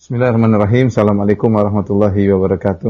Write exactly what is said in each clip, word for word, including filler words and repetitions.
Bismillahirrahmanirrahim. Assalamualaikum warahmatullahi wabarakatuh.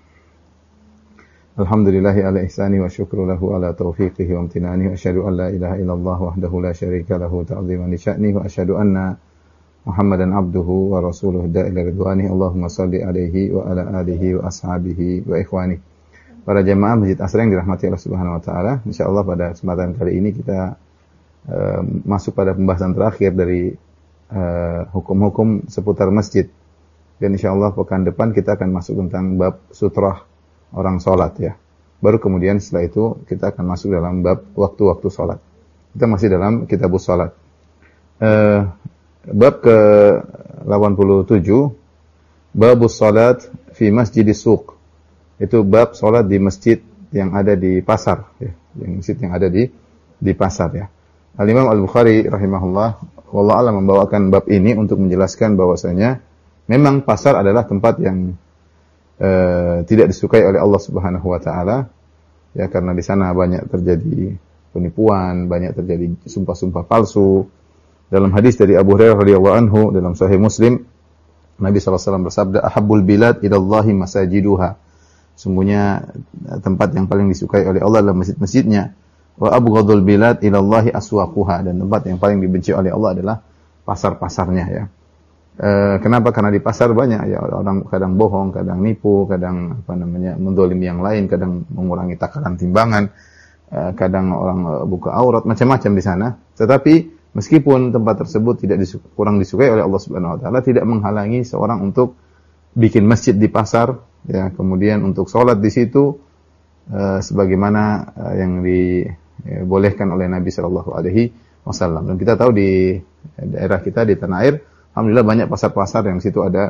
Alhamdulillahi ala ihsani wa syukru lahu ala taufiqihi wa amtinani wa asyhadu an la ilaha illallah wahdahu la syarika lahu ta'ziman li sya'ni wa asyhadu anna Muhammadan abduhu wa rasuluhu da'ila ridwani. Allahumma salli alaihi wa ala alihi wa ashabihi wa ikhwani. Para jamaah Masjid Asra yang dirahmati Allah Subhanahu wa taala, insyaallah pada kesempatan kali ini kita uh, masuk pada pembahasan terakhir dari uh, hukum-hukum seputar masjid. Dan insyaallah pekan depan kita akan masuk tentang bab sutrah orang sholat ya. Baru kemudian setelah itu kita akan masuk dalam bab waktu-waktu sholat. Kita masih dalam kitabus sholat. Uh, bab ke delapan puluh tujuh, babus sholat fi masjidis suq. Itu bab sholat di masjid yang ada di pasar ya. Yang masjid yang ada di di pasar ya. Al-Imam Al-Bukhari rahimahullah wallahu a'lam membawakan bab ini untuk menjelaskan bahwasanya memang pasar adalah tempat yang uh, tidak disukai oleh Allah Subhanahu wa taala ya, karena di sana banyak terjadi penipuan, banyak terjadi sumpah-sumpah palsu. Dalam hadis dari Abu Hurairah radhiyallahu anhu dalam Sahih Muslim, Nabi sallallahu alaihi wasallam bersabda, "Ahabbul bilad ila Allahi masajiduha." Sungguhnya tempat yang paling disukai oleh Allah adalah masjid-masjidnya. Wa abghadul bilad ila Allahi aswaquha, dan tempat yang paling dibenci oleh Allah adalah pasar-pasarnya ya. E, kenapa? Karena di pasar banyak ya orang kadang bohong, kadang nipu, kadang apa namanya mendolimi yang lain, kadang mengurangi takaran timbangan, e, kadang orang buka aurat, macam-macam di sana. Tetapi meskipun tempat tersebut tidak disu- kurang disukai oleh Allah Subhanahu wa taala, tidak menghalangi seorang untuk bikin masjid di pasar ya, kemudian untuk sholat di situ e, sebagaimana e, yang dibolehkan oleh Nabi sallallahu alaihi wasallam. Dan kita tahu di daerah kita di tanah air, alhamdulillah banyak pasar-pasar yang di situ ada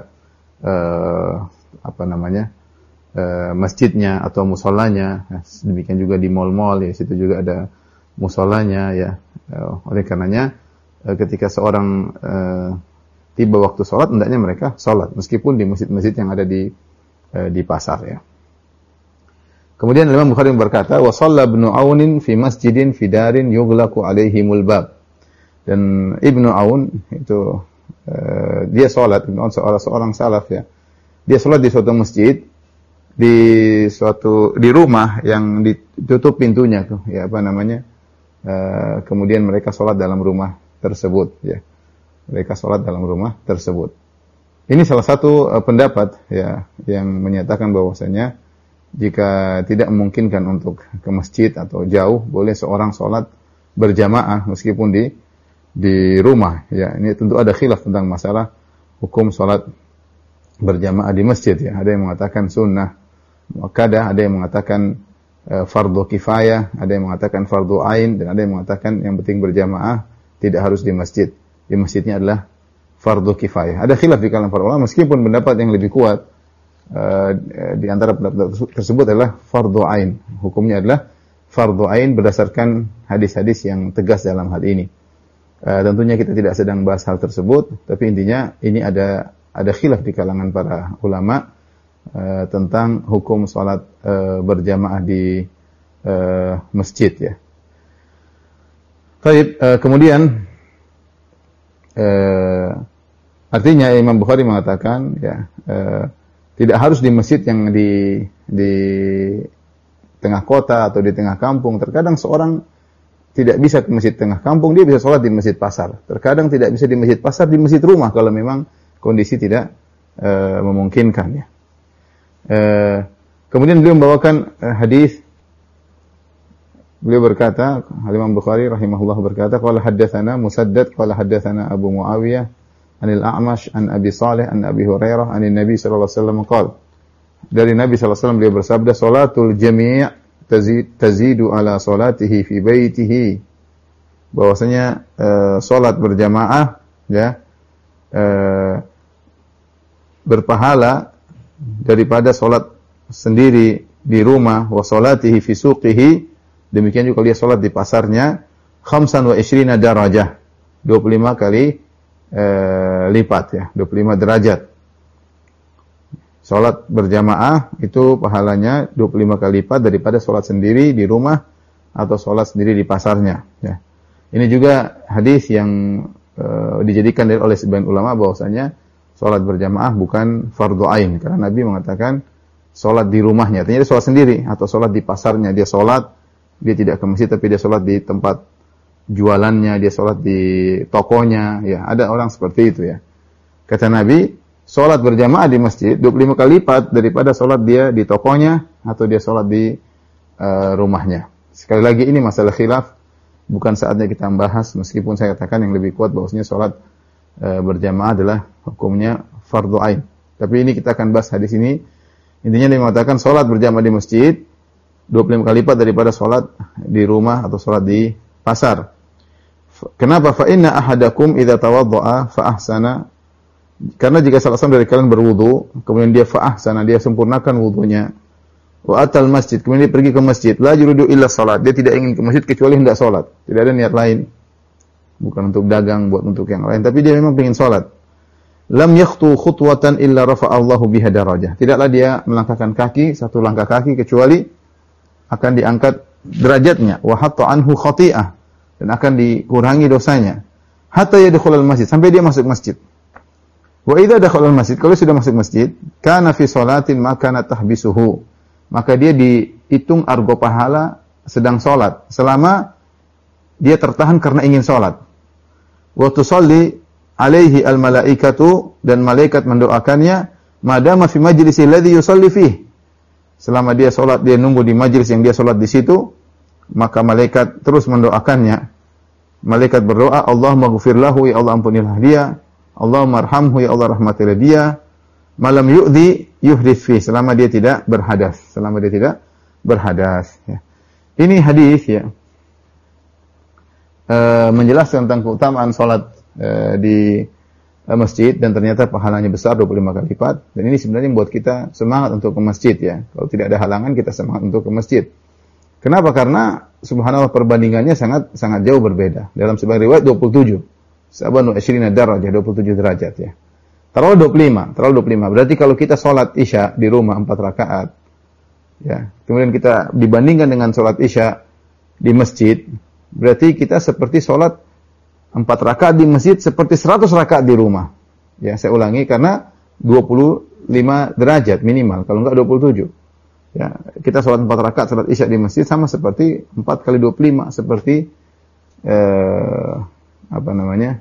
uh, apa namanya uh, masjidnya atau musolanya. Demikian juga di mal-mal ya, situ juga ada musolanya ya. Uh, oleh karenanya uh, ketika seorang uh, tiba waktu sholat, hendaknya mereka sholat meskipun di masjid-masjid yang ada di uh, di pasar ya. Kemudian Imam Bukhari berkata, wa shalla Ibnu Aunin fi masjidin fi darin yughlaqu alaihimul bab. Dan Ibnu Aun itu Uh, dia sholat, seorang seorang salaf ya. Dia sholat di suatu masjid, di suatu di rumah yang ditutup pintunya tuh, ya apa namanya. Uh, kemudian mereka sholat dalam rumah tersebut, ya. Mereka sholat dalam rumah tersebut. Ini salah satu uh, pendapat ya yang menyatakan bahwasanya jika tidak memungkinkan untuk ke masjid atau jauh, boleh seorang sholat berjamaah meskipun di di rumah ya. Ini tentu ada khilaf tentang masalah hukum salat berjamaah di masjid ya. Ada yang mengatakan sunnah muakkadah, ada yang mengatakan uh, fardhu kifayah, ada yang mengatakan fardhu ain, dan ada yang mengatakan yang penting berjamaah tidak harus di masjid. Di masjidnya adalah fardhu kifayah. Ada khilaf di kalangan para ulama, meskipun pendapat yang lebih kuat uh, di antara pendapat tersebut adalah fardhu ain. Hukumnya adalah fardhu ain berdasarkan hadis-hadis yang tegas dalam hal ini. Uh, tentunya kita tidak sedang bahas hal tersebut, tapi intinya ini ada ada khilaf di kalangan para ulama uh, tentang hukum salat uh, berjamaah di uh, masjid ya. Baik, uh, kemudian uh, artinya Imam Bukhari mengatakan ya uh, tidak harus di masjid yang di di tengah kota atau di tengah kampung. Terkadang seorang tidak bisa ke masjid tengah kampung, dia bisa sholat di masjid pasar. Terkadang tidak bisa di masjid pasar, di masjid rumah kalau memang kondisi tidak uh, memungkinkan ya. Uh, kemudian beliau membawakan uh, hadis. Beliau berkata, Imam Bukhari rahimahullah berkata, qala haddatsana Musaddad qala haddatsana Abu Muawiyah anil A'mash an Abi Shalih an Abi Hurairah anin Nabi sallallahu alaihi wasallam qala. Dari Nabi sallallahu alaihi wasallam beliau bersabda, salatul jami' tazidu ala salatihi fi baitihi, bahwasanya uh, salat berjamaah ya uh, berpahala daripada salat sendiri di rumah, wa salatihi fi suqihi, demikian juga dia salat di pasarnya, khamsan wa ishrina darajah, dua puluh lima kali uh, lipat ya, dua puluh lima derajat. Salat berjamaah itu pahalanya dua puluh lima kali lipat daripada salat sendiri di rumah atau salat sendiri di pasarnya ya. Ini juga hadis yang uh, dijadikan oleh sebagian ulama bahwasanya Salat berjamaah bukan fardhu ain karena Nabi mengatakan salat di rumahnya, artinya dia salat sendiri atau salat di pasarnya, dia salat, dia tidak ke masjid tapi dia salat di tempat jualannya, dia salat di tokonya, ya ada orang seperti itu ya. Kata Nabi, salat berjamaah di masjid dua puluh lima kali lipat daripada salat dia di tokonya atau dia salat di uh, rumahnya. Sekali lagi ini masalah khilaf, bukan saatnya kita membahas, meskipun saya katakan yang lebih kuat bahwasanya salat uh, berjamaah adalah hukumnya fardhu ain. Tapi ini kita akan bahas hadis ini. Intinya dia mengatakan salat berjamaah di masjid dua puluh lima kali lipat daripada salat di rumah atau salat di pasar. Kenapa? Fa inna ahadakum idza tawaddaa fa ahsana. Karena jika salah seorang dari kalian berwudu, kemudian dia fa ahsana, dia sempurnakan wudunya. Wa atal masjid, kemudian dia pergi ke masjid, la yuridu illa salat. Dia tidak ingin ke masjid kecuali hendak salat. Tidak ada niat lain. Bukan untuk dagang, buat untuk yang lain, tapi dia memang ingin salat. Lam yakhtu khutwatan illa rafa'allahu biha darajah. Tidaklah dia melangkahkan kaki, satu langkah kaki kecuali akan diangkat derajatnya, wa hatta anhu khati'ah, dan akan dikurangi dosanya. Hatta yadkhulul masjid, sampai dia masuk masjid. Wa idza dakhala al-masjid, kalau sudah masuk masjid, kana fi salatin ma kana tahbisuhu. Maka dia dihitung argo pahala sedang salat selama dia tertahan karena ingin salat. Wa tusalli alaihi al-malaikatu, dan malaikat mendoakannya madama fi majlisi alladhi yusalli fihi. Selama dia salat, dia nunggu di majlis yang dia salat di situ, maka malaikat terus mendoakannya. Malaikat berdoa, Allahumma ghfir lahu, ya Allah ampunilah dia. Allahumma arhamhu, ya Allah rahmatilah dia. Malam yu'dhi yuhdits fi, selama dia tidak berhadas, selama dia tidak berhadas ya. Ini hadis ya. E, menjelaskan tentang keutamaan salat e, di e, masjid, dan ternyata pahalanya besar dua puluh lima kali lipat, dan ini sebenarnya membuat kita semangat untuk ke masjid ya. Kalau tidak ada halangan kita semangat untuk ke masjid. Kenapa? Karena subhanallah perbandingannya sangat sangat jauh berbeda. Dalam sebagian riwayat dua puluh tujuh. Sabanu asyrina darajah, dua puluh tujuh derajat ya. Taruh dua puluh lima, taruh dua puluh lima. Berarti kalau kita salat Isya di rumah empat rakaat ya, kemudian kita dibandingkan dengan salat Isya di masjid, berarti kita seperti salat empat rakaat di masjid seperti seratus rakaat di rumah. Ya, saya ulangi karena dua puluh lima derajat minimal, kalau enggak dua puluh tujuh. Ya, kita salat empat rakaat salat Isya di masjid sama seperti empat kali dua puluh lima, seperti eh, apa namanya?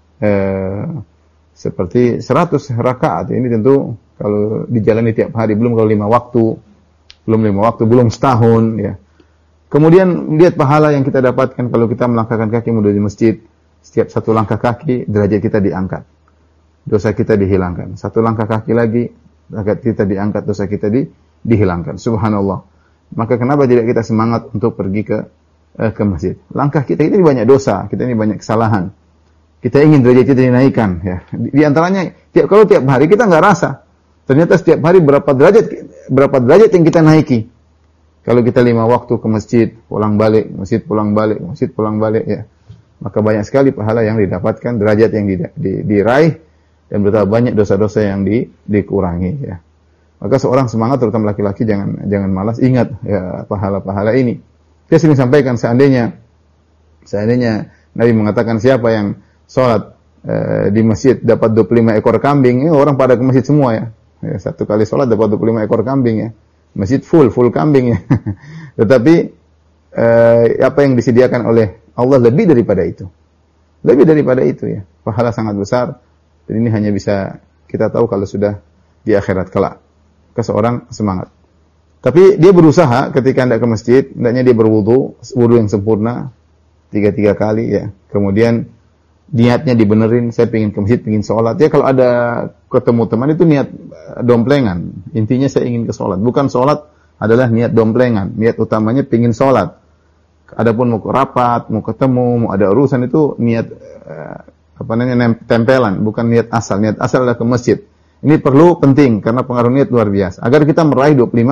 Eh, seperti seratus rakaat. Ini tentu kalau dijalani tiap hari, belum kalau lima waktu, belum lima waktu, belum setahun ya. Kemudian lihat pahala yang kita dapatkan kalau kita melangkahkan kaki menuju masjid. Setiap satu langkah kaki derajat kita diangkat, dosa kita dihilangkan. Satu langkah kaki lagi derajat kita diangkat, dosa kita di, dihilangkan. Subhanallah. Maka kenapa tidak kita semangat untuk pergi ke eh, ke masjid? Langkah kita ini banyak dosa, kita ini banyak kesalahan. Kita ingin derajat kita dinaikkan ya. Di, di antaranya tiap kalau tiap hari kita nggak rasa. Ternyata setiap hari berapa derajat berapa derajat yang kita naiki. Kalau kita lima waktu ke masjid, pulang balik, masjid pulang balik, masjid pulang balik ya. Maka banyak sekali pahala yang didapatkan, derajat yang di, di, diraih, dan betapa banyak dosa-dosa yang di, dikurangi ya. Maka seorang semangat, terutama laki-laki, jangan jangan malas, ingat ya pahala-pahala ini. Saya sering sampaikan, seandainya seandainya Nabi mengatakan siapa yang sholat e, di masjid dapat dua puluh lima ekor kambing, ya, orang pada ke masjid semua ya. Ya, satu kali sholat dapat dua puluh lima ekor kambing ya. Masjid full, full kambing ya. Tetapi e, apa yang disediakan oleh Allah lebih daripada itu. Lebih daripada itu ya. Pahala sangat besar, dan ini hanya bisa kita tahu kalau sudah di akhirat kelak. Ke seorang semangat. Tapi dia berusaha ketika hendak ke masjid, hendaknya dia berwudu, wudu yang sempurna tiga-tiga kali ya. Kemudian niatnya dibenerin, saya ingin ke masjid, ingin sholat. Ya kalau ada ketemu teman itu niat domplengan. Intinya saya ingin ke sholat. Bukan sholat adalah niat domplengan. Niat utamanya ingin sholat. Adapun mau ke rapat, mau ketemu, mau ada urusan itu niat eh, apa namanya tempelan, bukan niat asal. Niat asal adalah ke masjid. Ini perlu penting karena pengaruh niat luar biasa. Agar kita meraih dua puluh lima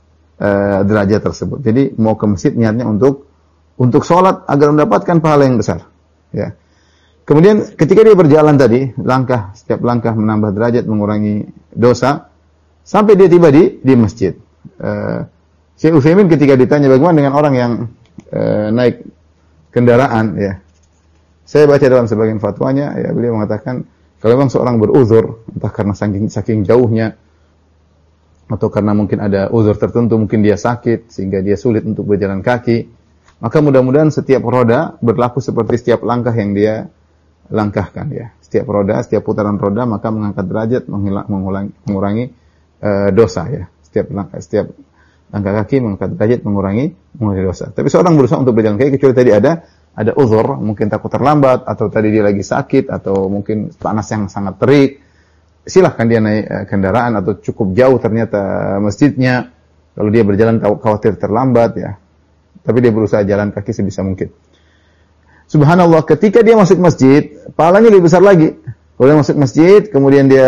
eh, derajat tersebut. Jadi mau ke masjid niatnya untuk untuk sholat agar mendapatkan pahala yang besar. Ya. Kemudian ketika dia berjalan tadi, langkah setiap langkah menambah derajat, mengurangi dosa, sampai dia tiba di di masjid. Uh, Syekh Utsaimin ketika ditanya bagaimana dengan orang yang uh, naik kendaraan, ya, saya baca dalam sebagian fatwanya, ya beliau mengatakan Kalau memang seorang beruzur, entah karena saking saking jauhnya atau karena mungkin ada uzur tertentu, mungkin dia sakit sehingga dia sulit untuk berjalan kaki, maka mudah-mudahan setiap roda berlaku seperti setiap langkah yang dia langkahkan ya. Setiap roda, setiap putaran roda maka mengangkat derajat, menghilang, mengurangi, mengurangi uh, dosa ya. Setiap langkah, setiap langkah kaki mengangkat derajat, mengurangi mengurangi dosa. Tapi seorang berusaha untuk berjalan kaki kecuali tadi ada ada uzur, mungkin takut terlambat atau tadi dia lagi sakit atau mungkin panas yang sangat terik. Silahkan dia naik kendaraan atau cukup jauh ternyata masjidnya. Kalau dia berjalan khawatir terlambat ya. Tapi dia berusaha jalan kaki sebisa mungkin. Subhanallah, ketika dia masuk masjid, pahalanya lebih besar lagi. Kalau dia masuk masjid, kemudian dia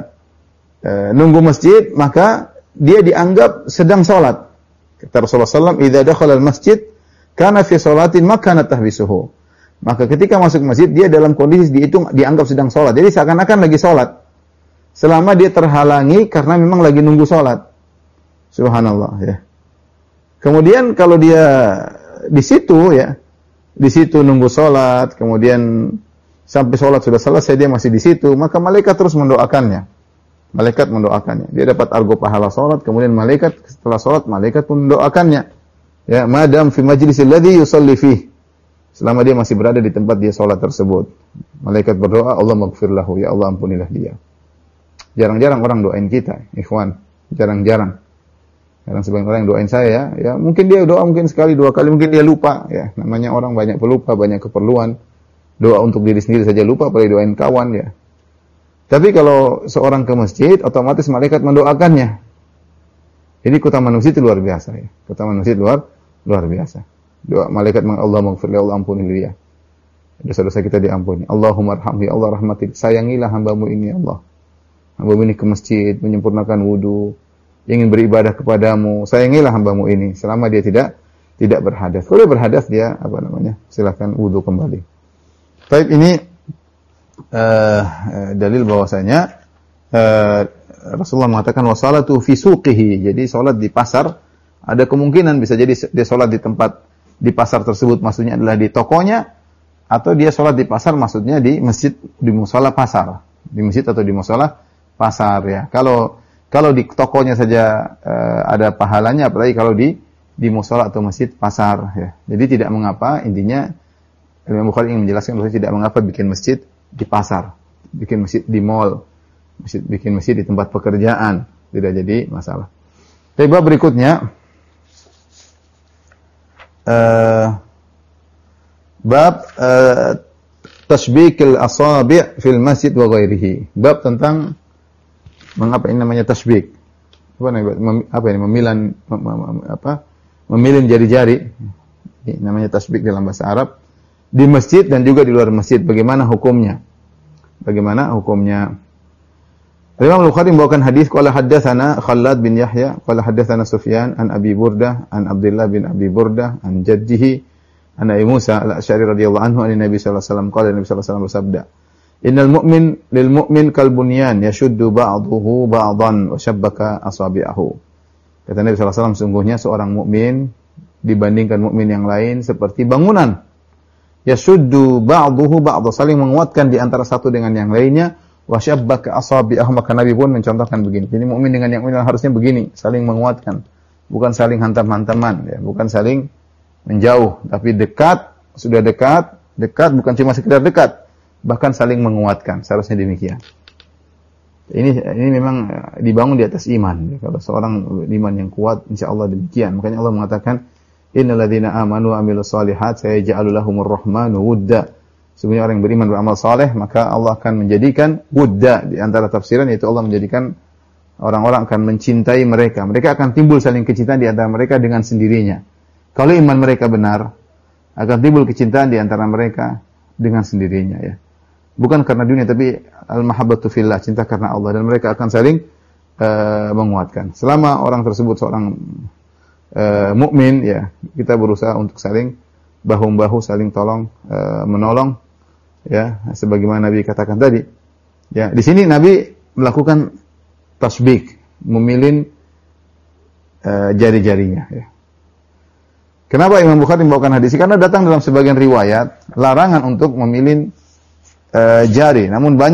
e, nunggu masjid, maka dia dianggap sedang sholat. Kata Rasulullah sallallahu alaihi wasallam, "Idza dakhala al-masjid, kana fi sholatin makana tahbisuhu." Maka ketika masuk masjid, dia dalam kondisi dihitung dianggap sedang sholat. Jadi seakan-akan lagi sholat. Selama dia terhalangi karena memang lagi nunggu sholat. Subhanallah ya. Kemudian kalau dia di situ ya, di situ nunggu sholat, kemudian sampai sholat sudah selesai dia masih di situ, maka malaikat terus mendoakannya. Malaikat mendoakannya. Dia dapat argo pahala sholat, kemudian malaikat setelah sholat malaikat pun mendoakannya. Ya, madam fi majlisil ladzi yusalli fih. Selama dia masih berada di tempat dia sholat tersebut, malaikat berdoa, Allah maghfir lahu, ya Allah ampunilah dia. Jarang-jarang orang doain kita, ikhwan. Jarang-jarang. Jarang sebagian orang yang doain saya ya. Ya mungkin dia doa mungkin sekali, dua kali, mungkin dia lupa. Ya, namanya orang banyak pelupa, banyak keperluan. Doa untuk diri sendiri saja lupa, apalagi doain kawan ya. Tapi kalau seorang ke masjid, otomatis malaikat mendoakannya. Ini keutamaan masjid itu luar biasa ya. Keutamaan masjid luar luar biasa. Doa malaikat Allah maghfir li, Allah ampuni dia. Dosa-dosa kita diampuni. Allahumma arhamhi, Allah rahmati. Sayangilah hambamu ini ya Allah. Hambamu ini ke masjid, menyempurnakan wudu, ingin beribadah kepadamu, sayangilah hambamu ini, selama dia tidak tidak berhadas. Kalau dia berhadas, dia, apa namanya, silakan wudu kembali. Baik, ini uh, dalil bahwasanya uh, Rasulullah mengatakan, wassalatu fi suqihi, jadi sholat di pasar, ada kemungkinan bisa jadi dia sholat di tempat, di pasar tersebut, maksudnya adalah di tokonya, atau dia sholat di pasar, maksudnya di masjid, di mushola pasar, di masjid atau di mushola pasar ya. Kalau kalau di tokonya saja uh, ada pahalanya, apalagi kalau di di mushola atau masjid pasar ya. Jadi tidak mengapa, intinya Imam Bukhari ingin menjelaskan bahwa tidak mengapa bikin masjid di pasar, bikin masjid di mall, masjid, bikin masjid di tempat pekerjaan, tidak jadi masalah. Tapi bab berikutnya uh, bab uh, tasbikil asabi' fil masjid wa ghairihi. Bab tentang mengapa ini namanya tasbik? Apa namanya? Mem, apa ini? Memilan mem, mem, apa? Memilin jari-jari. Ini namanya tasbik dalam bahasa Arab. Di masjid dan juga di luar masjid. Bagaimana hukumnya? Bagaimana hukumnya? Imam Bukhari membawakan hadis qala haddatsana Khallad bin Yahya qala haddatsana Sufyan an Abi Burdah an Abdullah bin Abi Burdah an jaddihi an Abi Musa al-Asy'ari radhiyallahu anhu an Nabi sallallahu alaihi wasallam qala Nabi sallallahu alaihi wasallam bersabda, Innal mu'min lil mu'min kal bunyan yashuddu ba'dahu ba'dan wa shabbaka asabi'ahu. Kata Nabi sallallahu alaihi wasallam, sungguhnya seorang mukmin dibandingkan mukmin yang lain seperti bangunan. Yashuddu ba'dahu ba'dha, saling menguatkan di antara satu dengan yang lainnya, wa shabbaka asabi'ahu, maka Nabi pun mencontohkan begini. Jadi mukmin dengan yang mukmin harusnya begini, saling menguatkan, bukan saling hantam-hantaman ya, bukan saling menjauh, tapi dekat, sudah dekat, dekat bukan cuma sekedar dekat, bahkan saling menguatkan, seharusnya demikian. Ini ini memang dibangun di atas iman. Kalau seorang iman yang kuat, insyaallah demikian. Makanya Allah mengatakan, Innal ladzina amanu wa amilus shalihat sayaj'alu lahumur rahmanu wudda. Sebenarnya orang yang beriman beramal saleh, maka Allah akan menjadikan wudda, di antara tafsiran yaitu Allah menjadikan orang-orang akan mencintai mereka. Mereka akan timbul saling kecintaan di antara mereka dengan sendirinya. Kalau iman mereka benar, akan timbul kecintaan di antara mereka dengan sendirinya ya. Bukan karena dunia, tapi al-mahabbatu fillah, cinta karena Allah, dan mereka akan saling uh, menguatkan. Selama orang tersebut seorang uh, mukmin ya, kita berusaha untuk saling bahu-membahu, saling tolong uh, menolong ya, sebagaimana Nabi katakan tadi. Ya, di sini Nabi melakukan tasbik, memilin uh, jari-jarinya ya. Kenapa Imam Bukhari membawakan hadis ini? Karena datang dalam sebagian riwayat larangan untuk memilin Uh, jari. Namun banyak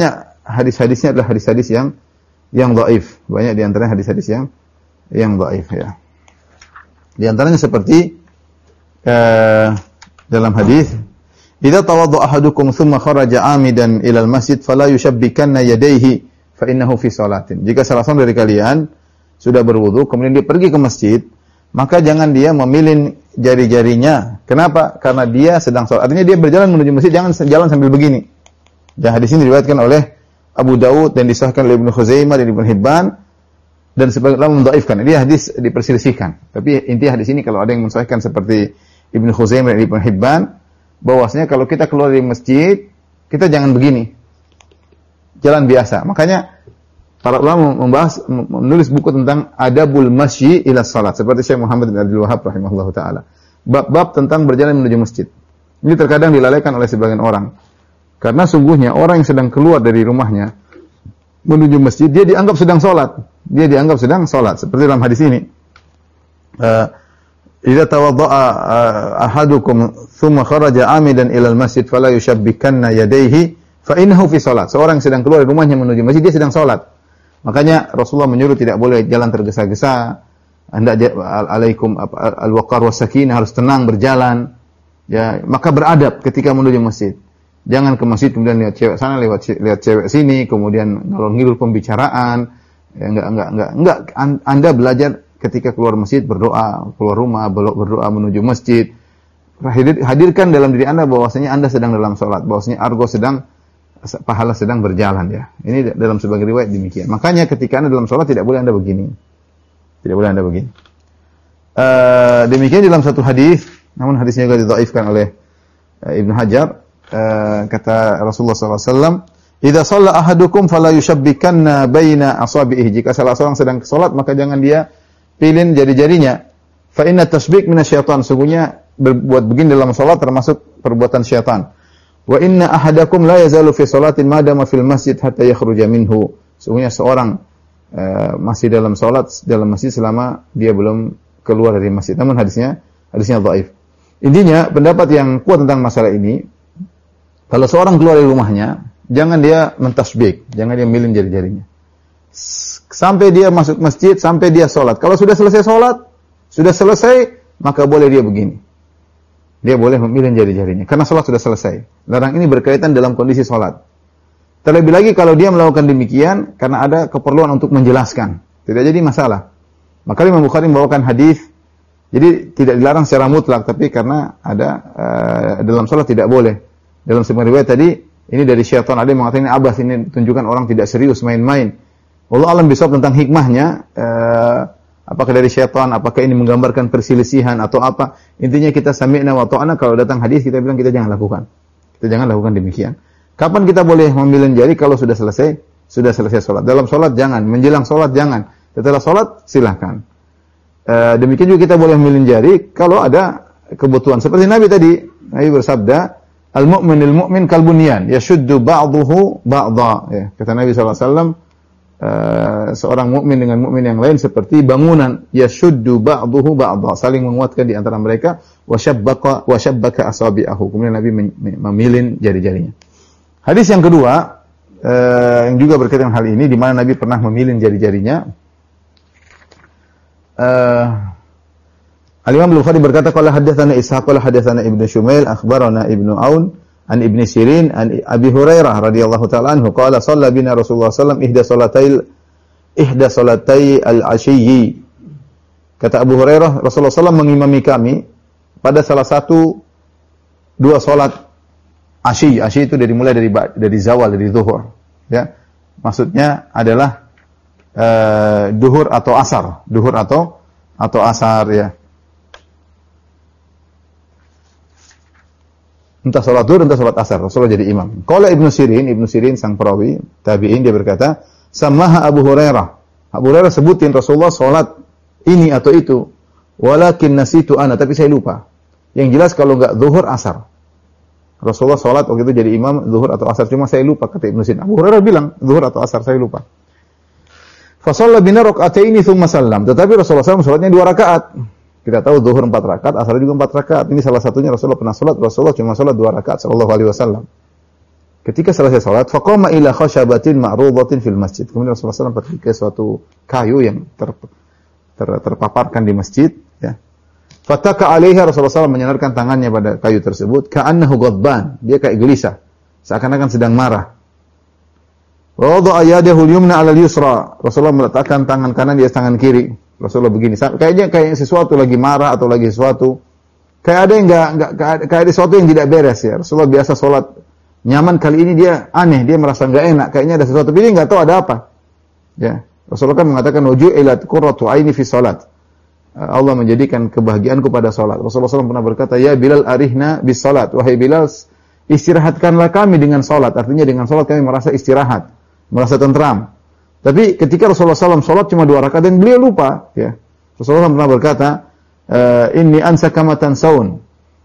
hadis-hadisnya adalah hadis-hadis yang yang dhaif. Banyak di antaranya hadis-hadis yang yang dhaif ya. Di antaranya seperti uh, dalam hadis, "Idza tawaddaa ahadukum tsumma kharaja 'amidan ila al-masjid fala yushabbikanna yadayhi fa innahu fi shalatin." Jika salah seorang dari kalian sudah berwudu kemudian dia pergi ke masjid, maka jangan dia memilin jari-jarinya. Kenapa? Karena dia sedang salat. Artinya dia berjalan menuju masjid, jangan jalan sambil begini. Dan hadis ini diriwayatkan oleh Abu Dawud dan disahkan oleh Ibnu Khuzaimah dan Ibnu Hibban dan sebagian ulama mendhaifkan. Ini hadis diperselisihkan. Tapi inti hadis ini kalau ada yang mensahihkan seperti Ibnu Khuzaimah dan Ibnu Hibban, bahwasanya kalau kita keluar dari masjid, kita jangan begini. Jalan biasa. Makanya para ulama membahas menulis buku tentang adabul masyi ila salat seperti Syekh Muhammad bin Abdul Wahhab rahimahullahu taala. Bab-bab tentang berjalan menuju masjid. Ini terkadang dilalaikan oleh sebagian orang. Karena sungguhnya orang yang sedang keluar dari rumahnya menuju masjid, dia dianggap sedang salat. Dia dianggap sedang salat. Seperti dalam hadis ini. Uh, Idza tawaddaa ahadukum thumma kharaja 'amidan ila al-masjid fala yushabbikanna yadayhi fa innahu fi salat. Seorang yang sedang keluar dari rumahnya menuju masjid, dia sedang salat. Makanya Rasulullah menyuruh tidak boleh jalan tergesa-gesa. Hendak alaikum al-waqar was sakinah, harus tenang berjalan. Ya, maka beradab ketika menuju masjid. Jangan ke masjid kemudian lihat cewek sana, lewat lihat cewek sini, kemudian ngalor-ngidul pembicaraan. Ya, enggak enggak enggak enggak Anda belajar ketika keluar masjid berdoa, keluar rumah berdoa menuju masjid. Hadirkan dalam diri Anda bahwasanya Anda sedang dalam salat, bahwasanya argo sedang pahala sedang berjalan ya. Ini dalam sebagian riwayat demikian. Makanya ketika Anda dalam salat tidak boleh Anda begini. Tidak boleh Anda begini. Uh, demikian dalam satu hadis, namun hadisnya juga didhaifkan oleh uh, Ibnu Hajar. Uh, kata Rasulullah sallallahu alaihi wasallam, "Idza shalla ahadukum fala yushabbikanna baina asabihi." Jika salah seorang sedang salat, maka jangan dia pilin jari-jarinya. Fa inna tasbik minasyaitan. Sungguhnya berbuat begini dalam salat termasuk perbuatan syaitan. Wa inna ahadakum la yazalu fi salatin ma dama fil masjid hatta yakhruja minhu. Sungguhnya seorang uh, masih dalam salat dalam masjid selama dia belum keluar dari masjid. Namun hadisnya hadisnya dhaif. Intinya pendapat yang kuat tentang masalah ini, kalau seorang keluar dari rumahnya, jangan dia mentasbik, jangan dia milin jari-jarinya. Sampai dia masuk masjid, sampai dia sholat. Kalau sudah selesai sholat, sudah selesai, maka boleh dia begini. Dia boleh memilih jari-jarinya. Karena sholat sudah selesai. Larang ini berkaitan dalam kondisi sholat. Terlebih lagi kalau dia melakukan demikian, karena ada keperluan untuk menjelaskan. Tidak jadi masalah. Maka Imam Bukhari membawakan hadis. Jadi tidak dilarang secara mutlak, tapi karena ada uh, dalam sholat tidak boleh. Dalam sebuah riwayat tadi, ini dari syaitan. Ada yang mengatakan ini abas, ini tunjukkan orang tidak serius, main-main. Allah alam bisawab tentang hikmahnya, eh, apakah dari syaitan, apakah ini menggambarkan perselisihan atau apa. Intinya kita sami'na wa ta'ana, kalau datang hadis kita bilang kita jangan lakukan. Kita jangan lakukan demikian. Kapan kita boleh memilih jari? Kalau sudah selesai, sudah selesai sholat. Dalam sholat jangan, menjelang sholat jangan. Setelah sholat silahkan. Eh, demikian juga kita boleh memilih jari kalau ada kebutuhan. Seperti Nabi tadi, Nabi bersabda, "Al-mu'minil mu'min kalbunyan, yashuddu ba'duhu ba'dha." Ya, kata Nabi sallallahu alaihi wasallam, uh, seorang mukmin dengan mukmin yang lain seperti bangunan, yashuddu ba'duhu ba'dha, saling menguatkan di antara mereka, wa syabbaka wa syabbaka asabi'ahu. Kemudian Nabi memilin jari-jarinya. Hadis yang kedua, uh, yang juga berkaitan dengan hal ini, di mana Nabi pernah memilin jari-jarinya. Uh, Al-Imam Al-Bukhari berkata, qala haddatsana Ishaq qala haddatsana Ibnu Shumail akhbarana Ibnu Aun an Ibnu Sirin an Abi Hurairah radhiyallahu ta'ala anhu qala shalla bina Rasulullah sallallahu alaihi wasallam ihda salatail ihda salatai al-ashiyyi. Kata Abu Hurairah, Rasulullah sallallahu alaihi wasallam mengimami kami pada salah satu dua salat asyi. Asyi itu dari mulai dari dari zawal, dari zuhur, ya. Maksudnya adalah uh, duhur atau asar, duhur atau atau asar ya. Entah salat zuhur, entah salat asar, Rasulullah jadi imam. Qala Ibnu Sirin, Ibnu Sirin sang perawi tabi'in, dia berkata, "Samaha Abu Hurairah." Abu Hurairah sebutin Rasulullah salat ini atau itu, walakin nasitu ana, tapi saya lupa. Yang jelas kalau enggak zuhur asar. Rasulullah salat waktu itu jadi imam zuhur atau asar, cuma saya lupa, kata Ibnu Sirin. Abu Hurairah bilang zuhur atau asar, saya lupa. Fa shalla bina rak'ataini tsumma sallam. Tetapi Rasulullah sallallahu alaihi wasallam salatnya dua rakaat. Kita tahu zuhur empat rakaat, asar juga empat rakaat. Ini salah satunya Rasulullah pernah salat, Rasulullah cuma salat dua rakaat sallallahu alaihi wasallam. Ketika selesai salat, faqama ila khashabatin ma'rudatin fil masjid. Kemudian Rasulullah shallallahu alaihi wasallam pergi ke suatu kayu yang ter, ter, terpaparkan di masjid, ya. Fataka 'alaiha, Rasulullah shallallahu alaihi wasallam menyandarkan tangannya pada kayu tersebut, ka'annahu ghadban, dia kayak gelisah, seakan-akan sedang marah. Wa wada'a yadahu al-yumna 'ala al-yusra. Rasulullah meletakkan tangan kanan di atas tangan kiri. Rasulullah begini, kayaknya kayak sesuatu lagi marah atau lagi sesuatu. Kayak ada yang enggak enggak kayak ada sesuatu yang tidak beres ya. Rasulullah biasa salat nyaman, kali ini dia aneh, dia merasa enggak enak, kayaknya ada sesuatu, tapi dia enggak tahu ada apa. Ya. Rasulullah kan mengatakan wuju'ilat qurratu aini fi salat. Allah menjadikan kebahagiaanku pada salat. Rasulullah shallallahu alaihi wasallam pernah berkata, "Ya Bilal arihna bis salat." Wahai Bilal, istirahatkanlah kami dengan salat. Artinya dengan salat kami merasa istirahat, merasa tentram. Tapi ketika Rasulullah shallallahu alaihi wasallam salat cuma dua rakaat dan beliau lupa, ya. Rasulullah pernah berkata, "Inni ansaka ma tansaun."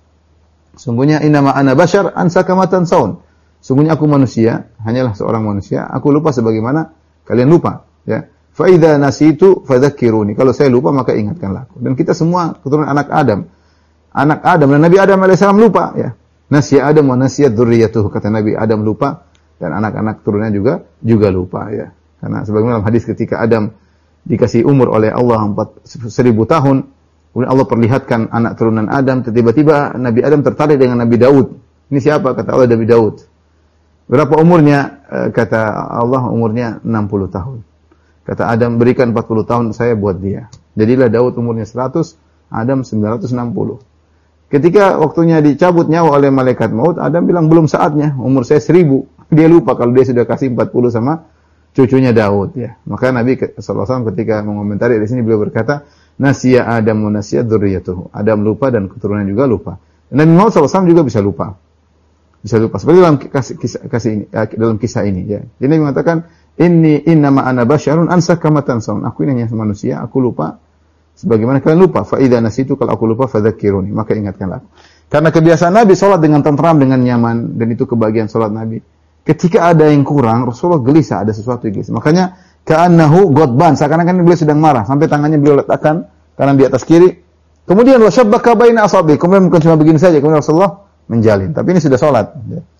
Sungguhnya innama ana bashar ansaka ma tansaun. Sungguhnya aku manusia, hanyalah seorang manusia, aku lupa sebagaimana kalian lupa, ya. Fa idza nasitu fadzakkiruni. Kalau saya lupa maka ingatkanlah aku. Dan kita semua keturunan anak Adam. Anak Adam dan Nabi Adam alaihissalam lupa, ya. Nasiya Adam wa nasiyat dzurriyyatuhu, kata Nabi Adam lupa dan anak-anak turunnya juga juga lupa, ya. Karena sebagaimana dalam hadis ketika Adam dikasih umur oleh Allah empat seribu tahun, kemudian Allah perlihatkan anak turunan Adam, tiba-tiba Nabi Adam tertarik dengan Nabi Daud. Ini siapa? Kata Allah, Nabi Daud. Berapa umurnya? Kata Allah, umurnya enam puluh tahun. Kata Adam, berikan empat puluh tahun saya buat dia. Jadilah Daud umurnya seratus, Adam sembilan ratus enam puluh. Ketika waktunya dicabut nyawa oleh malaikat maut, Adam bilang belum saatnya, umur saya seribu. Dia lupa kalau dia sudah kasih empat puluh sama cucunya Daud, ya. Maka Nabi sallallahu alaihi wasallam ketika mengomentari di sini beliau berkata, "Nasiya Adam wa nasiyat dzurriyyatuhu." Adam lupa dan keturunan juga lupa. Nabi Muhammad sallallahu alaihi wasallam juga bisa lupa. Bisa lupa. Seperti dalam kisah, kisah, kisah ini, dalam kisah ini, ya. Jadi mengatakan, "Inni innama ana basyarun ansa kama tansaun." Aku ini hanya manusia, aku lupa sebagaimana kalian lupa. Fa idza nasitu, kalau aku lupa fadzakkiruni, maka ingatkanlah aku. Karena kebiasaan Nabi salat dengan tentram, dengan nyaman, dan itu kebahagiaan salat Nabi. Ketika ada yang kurang, Rasulullah gelisah, ada sesuatu yang gelisah. Makanya ka'annahu ghadban, seakan-akan beliau sedang marah, sampai tangannya beliau letakkan kanan di atas kiri. Kemudian wasyabbaka baina asabi, kemudian bukan cuma begini saja, kemudian Rasulullah menjalin. Tapi ini sudah salat.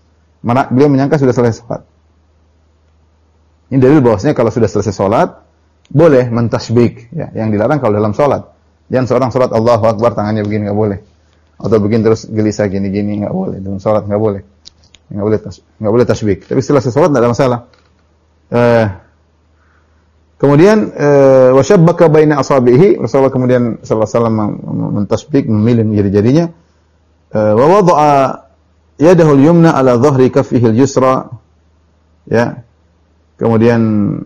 Mana beliau menyangka sudah selesai salat. Ini dalil bahwasanya kalau sudah selesai salat boleh mentasbik, ya, yang dilarang kalau dalam salat. Jangan seorang salat Allahu Akbar tangannya begini, enggak boleh. Atau begini terus gelisah gini-gini, enggak boleh. Dalam salat enggak boleh. Enggak boleh tas, enggak boleh tasbik. Tapi setelah selesai salat enggak ada masalah. Eh Kemudian eh wasyabbaka baina asabihi, Rasulullah kemudian sallallahu alaihi wasallam mentasbik, memilih jari-jarinya. Eh wa wada'a yadahu al-yumna ala dhahri kaffihi al-yusra. Ya. Kemudian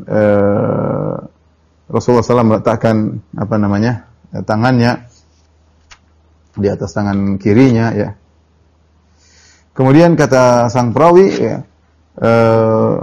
eh, Rasulullah sallallahu alaihi wasallam meletakkan apa namanya? tangannya di atas tangan kirinya, ya. Kemudian kata sang perawi, ya, eh,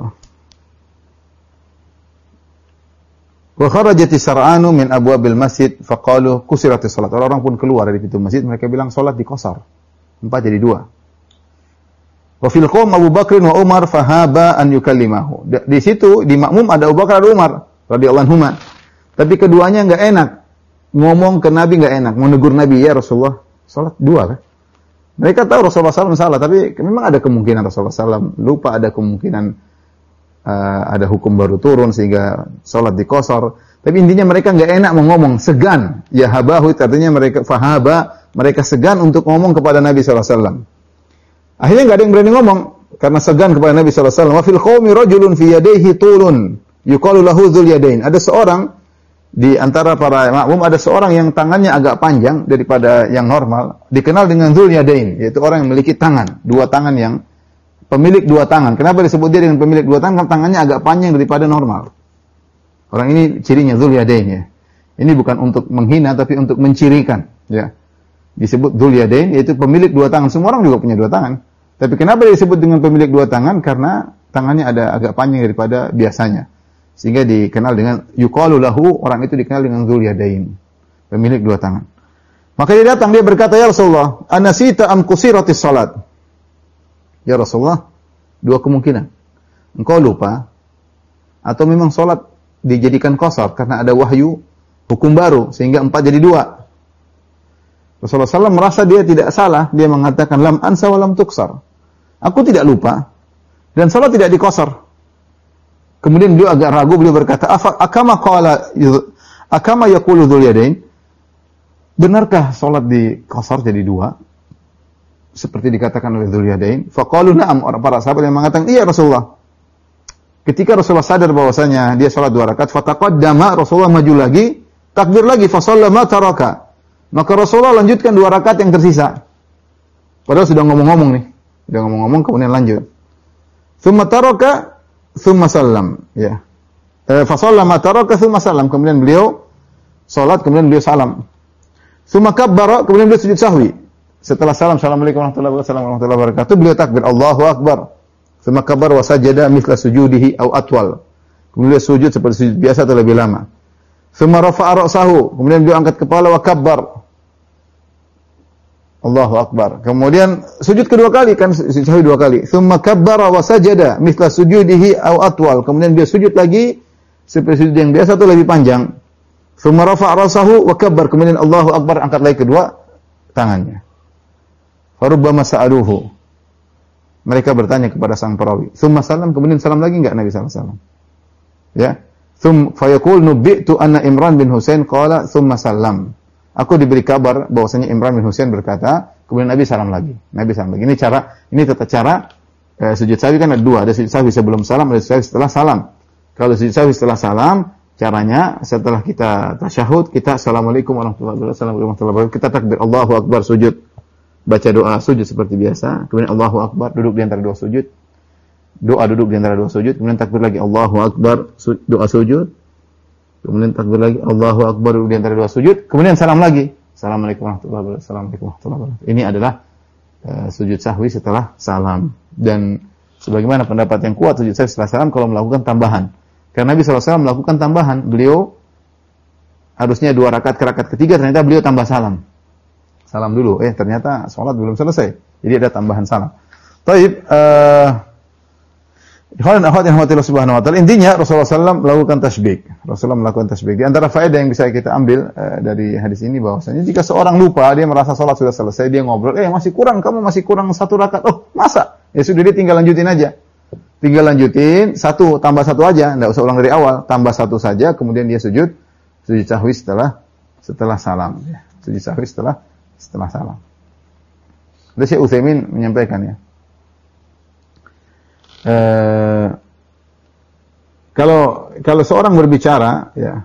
wa kharajati sar'anu min abwabil masjid faqalu kusiratis salat. Orang-orang pun keluar dari pintu masjid, mereka bilang salat dikosor. Empat jadi dua. Wa fil qaum Abu Bakr wa Umar fahaba an yukallimahu. Di, di situ di makmum ada Abu Bakar dan Umar radhiyallahu anhuma. Tapi keduanya enggak enak. Ngomong ke Nabi enggak enak, mau negur Nabi, ya Rasulullah, salat dua kan? Mereka tahu Rasulullah sallallahu alaihi wasallam salah, tapi memang ada kemungkinan Rasulullah sallallahu alaihi wasallam lupa, ada kemungkinan uh, ada hukum baru turun sehingga salat dikosor. Tapi intinya mereka enggak enak mau ngomong, segan. Ya habahu, artinya mereka fahaba, mereka segan untuk ngomong kepada Nabi sallallahu alaihi wasallam. Akhirnya enggak ada yang berani ngomong karena segan kepada Nabi sallallahu alaihi wasallam. Wa fil qaumi rajulun fi yadayhi tulun yuqalu lahu dzul yadain. Ada seorang di antara para makmum, ada seorang yang tangannya agak panjang daripada yang normal, dikenal dengan dzul yadain, yaitu orang yang memiliki tangan, dua tangan, yang pemilik dua tangan. Kenapa disebut dia dengan pemilik dua tangan? Karena tangannya agak panjang daripada normal. Orang ini cirinya dzul yadain, ya. Ini bukan untuk menghina tapi untuk mencirikan, ya. Disebut dzul yadain yaitu pemilik dua tangan. Semua orang juga punya dua tangan. Tapi kenapa disebut dengan pemilik dua tangan? Karena tangannya ada agak panjang daripada biasanya. Sehingga dikenal dengan yuqalu lahu, orang itu dikenal dengan dzul yadain, pemilik dua tangan. Maka dia datang, dia berkata, "Ya Rasulullah, anasita am qusiratis salat?" Ya Rasulullah, dua kemungkinan. Engkau lupa atau memang salat dijadikan qasar karena ada wahyu hukum baru sehingga empat jadi dua. Rasulullah sallallahu alaihi wasallam merasa dia tidak salah, dia mengatakan lam ansa wa lam tuksar. Aku tidak lupa Dan salat tidak dikosor. Kemudian beliau agak ragu, beliau berkata, "Akama qala akama yaqulu dzul yadain?" Benarkah salat dikosor jadi dua? Seperti dikatakan oleh dzul yadain. Faqalu na'am, orang para sahabat yang mengatakan, "Iya Rasulullah." Ketika Rasulullah sadar bahwasanya dia salat dua rakaat, fataqaddama, Rasulullah maju lagi, takbir lagi, fa shallama taraka. Maka Rasulullah lanjutkan dua rakaat yang tersisa. Padahal sudah ngomong-ngomong nih. Sudah ngomong-ngomong kemudian lanjut. Tsumma taraka, tsumma sallam, ya. Eh, fa shallama taraka, tsumma sallam. Kemudian beliau salat, kemudian beliau salam. Tsumma kabbara, kemudian beliau sujud sahwi. Setelah salam, assalamualaikum warahmatullahi wabarakatuh, beliau takbir, Allahu akbar. Tsumma kabbara wa sajada mithla sujudihi aw atwal. Kemudian beliau sujud seperti sujud biasa atau lebih lama. Tsumma rafa'a ra'sahu, kemudian beliau angkat kepala wa kabbar. Allahu akbar. Kemudian sujud kedua kali, kan sujud sahwi dua kali. Tsumma kabbara wa sajada mithla sujudihi aw atwal. Kemudian dia sujud lagi seperti sujud yang biasa atau lebih panjang. Tsumma rafa'a ra'sahu wa kabbar. Kemudian Allahu akbar, angkat lagi kedua tangannya. Farubbama sa'aluhu. Mereka bertanya kepada sang perawi. Tsumma salam, kemudian salam lagi enggak Nabi sallallahu alaihi wasallam? Ya. Tsum fa yaqul nubitu anna Imran bin Husain qala tsumma salam. Aku diberi kabar bahwasanya Imran bin Husain berkata, kemudian Nabi salam lagi. Nabi salam lagi. Ini cara, ini tata cara eh, sujud sahwi kan ada dua, ada sujud sahwi sebelum salam, ada sujud sahwi setelah salam. Kalau sujud sahwi setelah salam, caranya setelah kita tasyahud, kita assalamualaikum warahmatullahi wabarakatuh, kita takbir Allahu akbar, sujud. Baca doa sujud seperti biasa, kemudian Allahu akbar, duduk di antara dua sujud. Doa duduk di antara dua sujud, kemudian takbir lagi Allahu akbar, su- doa sujud. Kemudian takbir lagi, Allahu akbar di antara dua sujud, kemudian salam lagi. Assalamualaikum warahmatullahi wabarakatuh. Assalamualaikum warahmatullahi wabarakatuh. Ini adalah uh, sujud sahwi setelah salam. Dan sebagaimana pendapat yang kuat, sujud sahwi setelah salam kalau melakukan tambahan. Karena Nabi shallallahu alaihi wasallam melakukan tambahan. Beliau harusnya dua rakaat, ke rakaat ketiga ternyata beliau tambah salam. Salam dulu, eh ternyata sholat belum selesai. Jadi ada tambahan salam. Taib, uh, Ikhwan dan akhwat yang rahmatillah subhanahu wa ta'ala, intinya Rasulullah shallallahu alaihi wasallam melakukan tasbih. Rasulullah melakukan tasbih. Di antara faedah yang bisa kita ambil uh, dari hadis ini bahwasanya jika seorang lupa, dia merasa sholat sudah selesai, dia ngobrol, eh masih kurang, kamu masih kurang satu rakaat. Oh, masa? Ya sudah, dia tinggal lanjutin aja. Tinggal lanjutin, satu, tambah satu aja, enggak usah ulang dari awal, tambah satu saja, kemudian dia sujud, sujud sahwi setelah setelah salam. Ya. Sujud sahwi setelah setelah salam. Ada Syekh Utsaimin menyampaikan ya. Uh, kalau kalau seorang berbicara ya,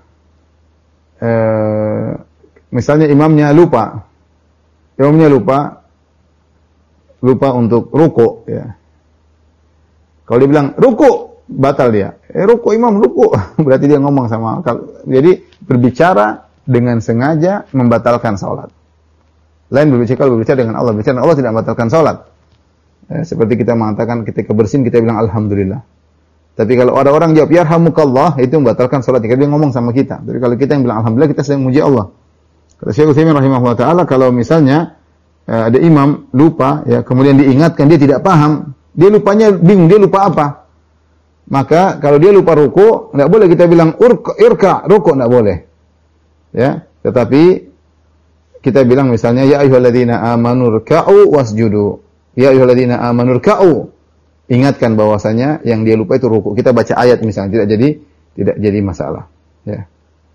uh, misalnya imamnya lupa, imamnya lupa, lupa untuk ruku ya. Kalau dia bilang ruku, batal dia. Eh ruku imam ruku, berarti dia ngomong sama. Jadi berbicara dengan sengaja membatalkan salat. Lain berbicara kalau berbicara dengan Allah, berbicara dengan Allah tidak membatalkan salat. Eh, seperti kita mengatakan ketika bersin kita bilang alhamdulillah. Tapi kalau ada orang jawab yarhamukallah, itu membatalkan salat. Dia ngomong sama kita. Tapi kalau kita yang bilang alhamdulillah, kita sedang memuji Allah. Kata Syekh Utsaimin rahimahullah taala, kalau misalnya eh, ada imam lupa ya, kemudian diingatkan dia tidak paham, dia lupanya bingung, dia lupa apa? Maka kalau dia lupa ruku, enggak boleh kita bilang urka, irka, ruku enggak boleh. Ya, tetapi kita bilang misalnya ya ayyuhalladzina amanu ruk'u wasjudu. Ya ayyuhalladzina amanu ruk'u. Ingatkan bahwasanya yang dia lupa itu ruku. Kita baca ayat misalnya, tidak jadi tidak jadi masalah, ya.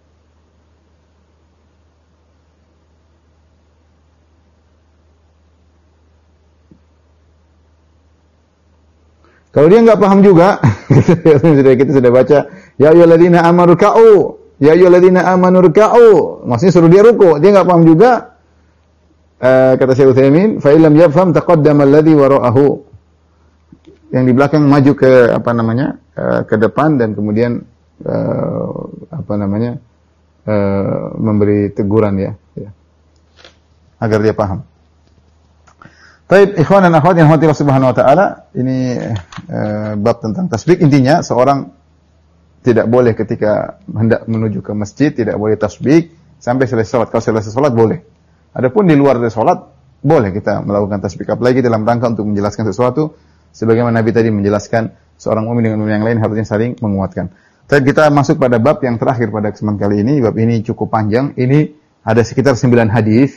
Kalau dia enggak paham juga, sudah kita sudah baca ya ayyuhalladzina amanu ruk'u. Ya ayyuhalladzina amanu ruk'u. Maksudnya suruh dia ruku, dia enggak paham juga. Uh, kata Syekh Utsaimin, fa illam yafham taqaddama alladhi wara'ahu. Yang di belakang maju ke apa namanya? Uh, ke depan dan kemudian uh, apa namanya? Uh, memberi teguran ya, ya. Agar dia paham. Baik, ikhwan dan akhwat yang dirahmati Allah Subhanahu wa taala, ini uh, bab tentang tasbih. Intinya seorang tidak boleh ketika hendak menuju ke masjid tidak boleh tasbih sampai selesai salat. Kalau selesai salat boleh. Adapun di luar dari salat boleh kita melakukan tasbih, apalagi dalam rangka untuk menjelaskan sesuatu sebagaimana Nabi tadi menjelaskan seorang mukmin dengan mukmin yang lain harusnya saling menguatkan. Tapi kita masuk pada bab yang terakhir pada kesempatan kali ini. Bab ini cukup panjang. Ini ada sekitar sembilan hadis.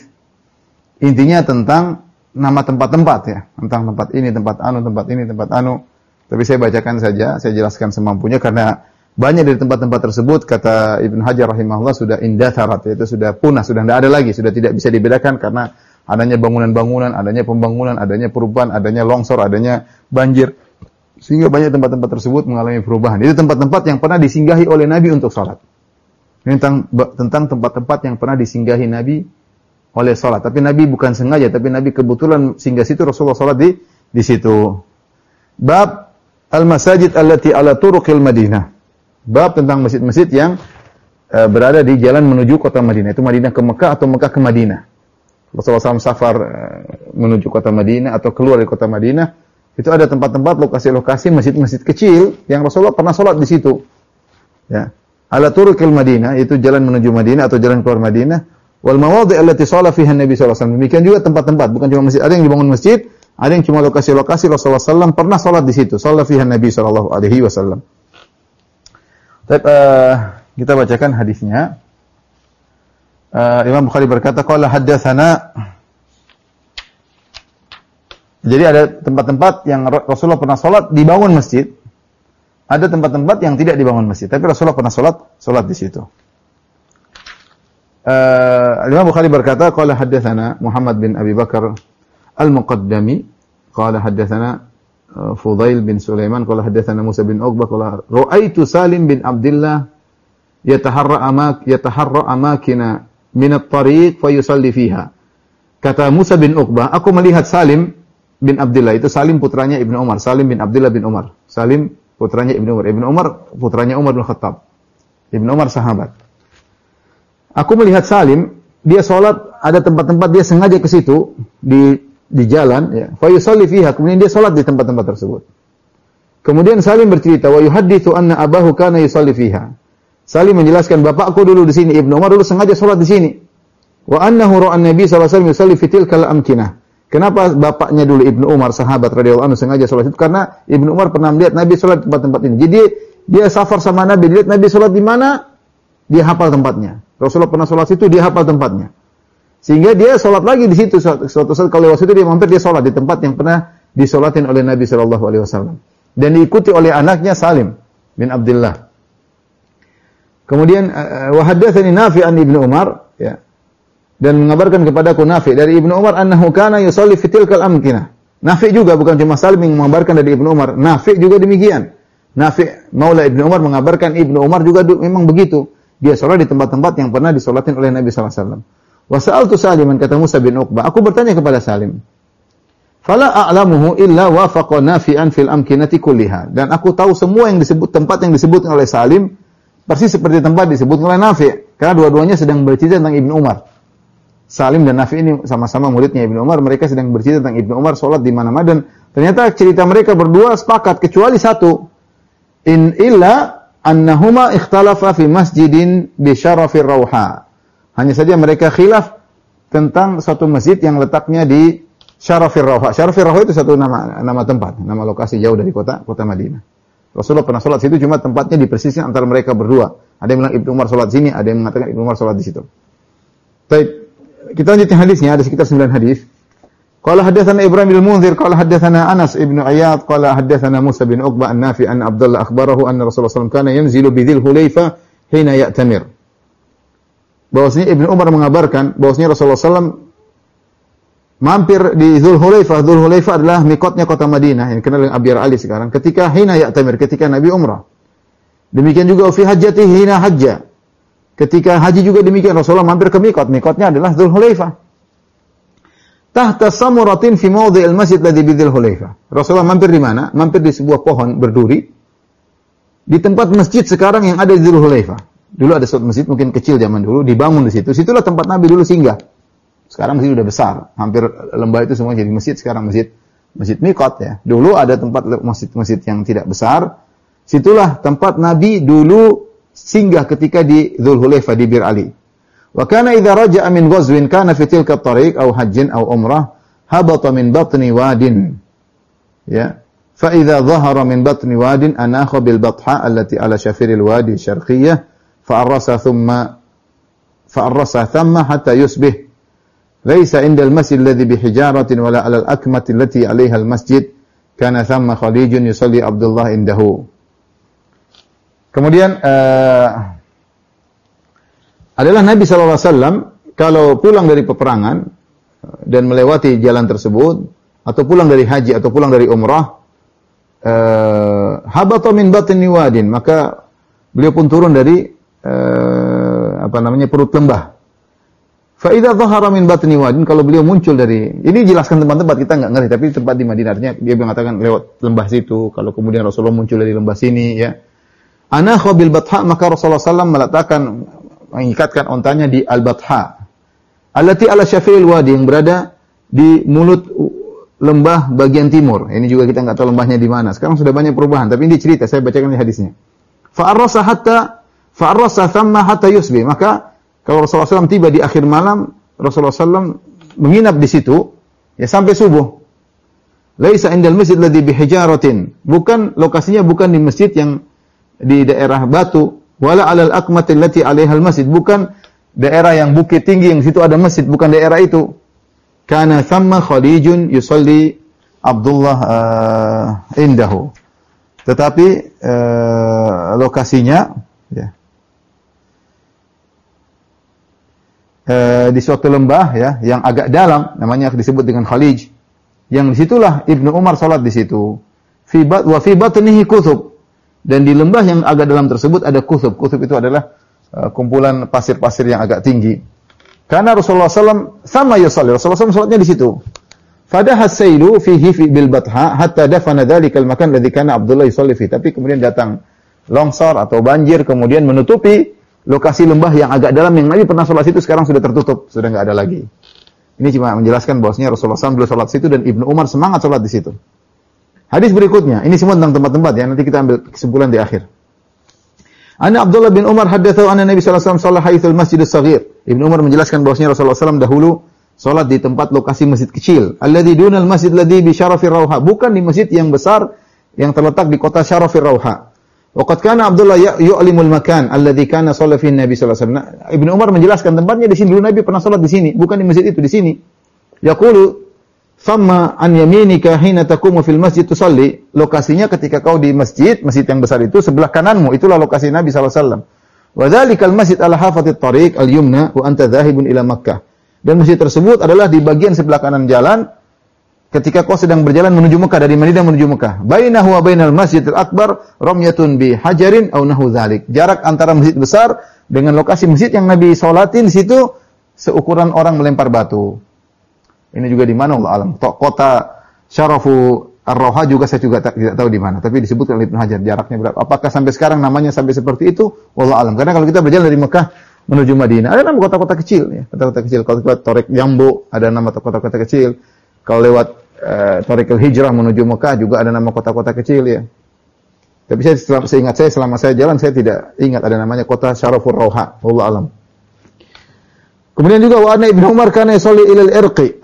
Intinya tentang nama tempat-tempat ya, tentang tempat ini, tempat anu, tempat ini, tempat anu. Tapi saya bacakan saja, saya jelaskan semampunya karena banyak dari tempat-tempat tersebut kata Ibnu Hajar rahimahullah sudah indatharat, yaitu sudah punah, sudah tidak ada lagi, sudah tidak bisa dibedakan karena adanya bangunan-bangunan, adanya pembangunan, adanya perubahan, adanya longsor, adanya banjir. Sehingga banyak tempat-tempat tersebut mengalami perubahan. Itu tempat-tempat yang pernah disinggahi oleh Nabi untuk salat. Ini tentang tentang tempat-tempat yang pernah disinggahi Nabi oleh salat. Tapi Nabi bukan sengaja, tapi Nabi kebetulan singgah situ, Rasulullah salat di di situ. Bab al-masajid allati ala turuqil Madinah. Bab tentang masjid-masjid yang uh, berada di jalan menuju kota Madinah. Itu Madinah ke Mekah atau Mekah ke Madinah. Rasulullah shallallahu alaihi wasallam safar uh, menuju kota Madinah atau keluar dari kota Madinah. Itu ada tempat-tempat, lokasi-lokasi masjid-masjid kecil yang Rasulullah pernah sholat di situ. Ya. Ala turuqil Madinah, itu jalan menuju Madinah atau jalan keluar Madinah. Wal mawadhi' allati shala fiha Nabi sallallahu alaihi wasallam. Demikian juga tempat-tempat, bukan cuma masjid. Ada yang dibangun masjid, ada yang cuma lokasi-lokasi Rasulullah sallallahu alaihi wasallam pernah sholat di situ. Shalla fiha Nabi sallallahu alaihi wasallam. Baik, uh, kita bacakan hadisnya. Uh, Imam Bukhari berkata, qala haddatsana. Jadi ada tempat-tempat yang Rasulullah pernah sholat dibangun masjid. Ada tempat-tempat yang tidak dibangun masjid, tapi Rasulullah pernah sholat sholat di situ. Uh, Imam Bukhari berkata, qala haddatsana Muhammad bin Abi Bakar Al-Muqaddami, qala haddatsana uh, Fudail bin Sulaiman, qala haddatsana Musa bin Uqbah, qala ra'aitu Salim bin Abdullah yataharra amak yataharra amakina min at-tariq fa yusalli fiha. Kata Musa bin Uqbah, aku melihat Salim bin Abdullah, itu Salim putranya Ibnu Umar, Salim bin Abdullah bin Umar. Salim putranya Ibnu Umar, Ibnu Umar putranya Umar bin Khattab. Ibnu Umar sahabat. Aku melihat Salim, dia sholat, ada tempat-tempat dia sengaja ke situ di di jalan, ya. Fa yusalli fiha, kemudian dia sholat di tempat-tempat tersebut. Kemudian Salim bercerita, wa yuhadditsu anna abahu kana yusalli fiha. Salim menjelaskan, bapakku dulu di sini, Ibnu Umar dulu sengaja sholat di sini. Wa annahu ra'a an-nabi sallallahu alaihi wasallam yusalli fi tilkal amkinah. Kenapa bapaknya dulu Ibnu Umar sahabat radhiyallahu anhu sengaja sholat itu? Karena Ibnu Umar pernah melihat Nabi sholat di tempat-tempat ini. Jadi dia safar sama Nabi, dilihat Nabi sholat di mana, dia hafal tempatnya. Rasulullah pernah sholat situ, dia hafal tempatnya. Sehingga dia sholat lagi di situ. Suatu saat kalau lewat situ dia mampir, dia sholat di tempat yang pernah disolatin oleh Nabi Shallallahu Alaihi Wasallam. Dan diikuti oleh anaknya Salim bin Abdullah. Kemudian wahadatsani Nafi' an Ibnu Umar, ya. Dan mengabarkan kepadaku Nafi' dari Ibnu Umar annahu kana yusalli fi tilkal amkinah. Nafi' juga bukan cuma Salim yang mengabarkan dari Ibnu Umar, Nafi' juga demikian. Nafi' Maula Ibnu Umar mengabarkan Ibnu Umar juga memang begitu. Dia sholat di tempat-tempat yang pernah disolatin oleh Nabi sallallahu alaihi wasallam. Wa sa'altu Saliman, kata Musa bin Uqbah, aku bertanya kepada Salim. Fala a'lamuhu illa wafaqa nafi'an fil amkinati kulliha. Dan aku tahu semua yang disebut tempat yang disebutkan oleh Salim persis seperti tempat disebutkan oleh Nafi', karena dua-duanya sedang bercerita tentang Ibnu Umar. Salim dan Nafi' ini sama-sama muridnya Ibnu Umar, mereka sedang bercerita tentang Ibnu Umar sholat di mana-mana, dan ternyata cerita mereka berdua sepakat kecuali satu. In illa annahuma ikhtalafa fi masjidin bi syarafir rauha. Hanya saja mereka khilaf tentang satu masjid yang letaknya di Syarafir Rauha. Syarafir Rauha itu satu nama nama tempat, nama lokasi jauh dari kota kota Madinah. Rasulullah pernah sholat situ, cuma tempatnya dipersiskan antara mereka berdua. Ada yang bilang Ibnu Umar sholat sini, ada yang mengatakan Ibnu Umar sholat di situ. Baik, kita lanjutkan hadisnya, ada sekitar sembilan hadis. Qala haddatsana Ibrahim bin Munzir, qala haddatsana Anas ibnu Ayyad, qala haddatsana Musa bin Uqbah an-Nafi' an Abdullah akhbarahu anna Rasulullah sallallahu alaihi wasallam kana yanzilu bi Dzil Hulaifah hina ya'tamir. Bahwasanya Ibnu Umar mengabarkan bahwasanya Rasulullah sallallahu alaihi wasallam mampir di Dzul Hulaifah. Dzul Hulaifah adalah mikotnya kota Madinah yang dikenal dengan Abyar Ali sekarang. Ketika hina ya'tamir, ketika Nabi umrah. Demikian juga fi hajjati hina hajja. Ketika haji juga demikian, Rasulullah mampir ke mikot. Mikotnya adalah Dzul Hulaifah. Tahta samuratin fi mawdhi'il masjid ladzi bi Dzul Hulaifah. Rasulullah mampir di mana? Mampir di sebuah pohon berduri di tempat masjid sekarang yang ada di Dzul Hulaifah. Dulu ada suatu masjid mungkin kecil zaman dulu, dibangun di situ. Situlah tempat Nabi dulu singgah. Sekarang masjid sudah besar, hampir lembah itu semua jadi masjid. Sekarang masjid masjid mikot ya. Dulu ada tempat masjid-masjid yang tidak besar. Situlah tempat Nabi dulu singgah ketika di Dzul Hulaifah di Bir Ali. Wa kana idza raja'a min ghazwin kana fi tilka at-tariq aw hajjin aw umrah habata min batni wadin. Ya. Fa idza dhahara min batni wadin anakha bil batha allati ala shafiril wadi syarqiyyah fa arrasa thumma fa arrasa thamma hatta yusbih. Laisa indal masjid alladhi bihijaratin wala 'ala al-akmati allati 'alayha al-masjid kana thamma Khalijun yusalli Abdullah indahu. Kemudian uh, adalah Nabi sallallahu alaihi wasallam kalau pulang dari peperangan dan melewati jalan tersebut atau pulang dari haji atau pulang dari umrah, uh, habata min batni wadin, maka beliau pun turun dari uh, apa namanya perut lembah. Fa idza dhahara min batni wadin, kalau beliau muncul dari, ini jelaskan tempat-tempat kita enggak ngerti, tapi tempat di Madinah, artinya dia mengatakan lewat lembah situ, kalau kemudian Rasulullah muncul dari lembah sini ya. Ana khabil batha, maka Rasulullah sallallahu alaihi wasallam meletakkan, mengikatkan ontanya di al-batha. Allati ala syafi'il wadi, yang berada di mulut lembah bagian timur. Ini juga kita enggak tahu lembahnya di mana. Sekarang sudah banyak perubahan, tapi ini cerita, saya bacakan di hadisnya. Fa arrasa hatta fa arrasa thamma hatta yusbi, maka kalau Rasulullah sallallahu alaihi wasallam tiba di akhir malam, Rasulullah sallallahu alaihi wasallam menginap di situ ya sampai subuh. Laisa indal masjid ladzi bihijaratin, bukan lokasinya bukan di masjid yang di daerah batu, wala alal aqmatil lati 'alaiha al-masjid, bukan daerah yang bukit tinggi yang situ ada masjid, bukan daerah itu. Kana thamma Khalijun yusalli Abdullah uh, indahu. Tetapi uh, lokasinya ya Uh, di suatu lembah ya yang agak dalam, namanya disebut dengan Khalij. Yang disitulah Ibnu Umar salat di situ. Fi bat wa fi batnihi kuthub, dan di lembah yang agak dalam tersebut ada kuthub. Kuthub itu adalah uh, kumpulan pasir-pasir yang agak tinggi. Karena Rasulullah sallallahu alaihi wasallam sama yusalli, Rasulullah sallallahu alaihi wasallam salatnya di situ. Fadaha as-sailu fihi fi bil batha hatta dafana dzalikal makan alladhi kana Abdullah yusalli fi. Tapi kemudian datang longsor atau banjir kemudian menutupi lokasi lembah yang agak dalam yang Nabi pernah sholat situ, sekarang sudah tertutup, sudah enggak ada lagi. Ini cuma menjelaskan bahwasanya Rasulullah sallallahu alaihi wasallam beliau sholat situ dan Ibnu Umar semangat sholat di situ. Hadis berikutnya, ini semua tentang tempat-tempat ya, nanti kita ambil kesimpulan di akhir. Anna Abdullah bin Umar haddatsahu anna Nabi sallallahu alaihi wasallam shalla haitsul masjidus shaghir. Ibnu Umar menjelaskan bahwasanya Rasulullah sallallahu alaihi wasallam dahulu sholat di tempat lokasi masjid kecil, alladzi dunal masjid alladzi bi syarafir rauha, bukan di masjid yang besar yang terletak di kota Syarafir Rauha. Waqad kana Abdullah yu'limul makan alladzi kana shalla fihi Nabi sallallahu alaihi wasallam. Ibnu Umar menjelaskan tempatnya di sini, dulu Nabi pernah salat di sini, bukan di masjid itu, di sini. Yaqulu famma an yaminika hina taqumu fil masjid tusalli. Lokasinya ketika kau di masjid, masjid yang besar itu sebelah kananmu, itulah lokasi Nabi sallallahu alaihi wasallam. Wa dzalikal masjid ala hafatit tariq al-yumna wa anta dhahibun ila Makkah. Dan masjid tersebut adalah di bagian sebelah kanan jalan ketika kau sedang berjalan menuju Mekah, dari Madinah menuju Mekah. Bainahu wa bainal masjidil akbar ramyatun bi hajarin aw nahu dzalik. Jarak antara masjid besar dengan lokasi masjid yang Nabi salatin di situ seukuran orang melempar batu. Ini juga di mana Allah alam. Kota Syarafu Ar-Rauha juga saya juga tak, tidak tahu di mana, tapi disebutkan oleh Ibnu Hajar jaraknya berapa. Apakah sampai sekarang namanya sampai seperti itu? Wallahu alam. Karena kalau kita berjalan dari Mekah menuju Madinah, ada nama kota-kota kecil ya, kota-kota kecil. Kalau kita Torik Jambu, ada nama kota-kota kecil. Kalau lewat uh, Thariqul Hijrah menuju Mekah juga ada nama kota-kota kecil ya. Tapi saya selama, seingat saya selama saya jalan saya tidak ingat ada namanya kota Syarafur Rauha. Wallahu alam. Kemudian juga wa anna Ibnu Umar kana yusalli ila al-irqi.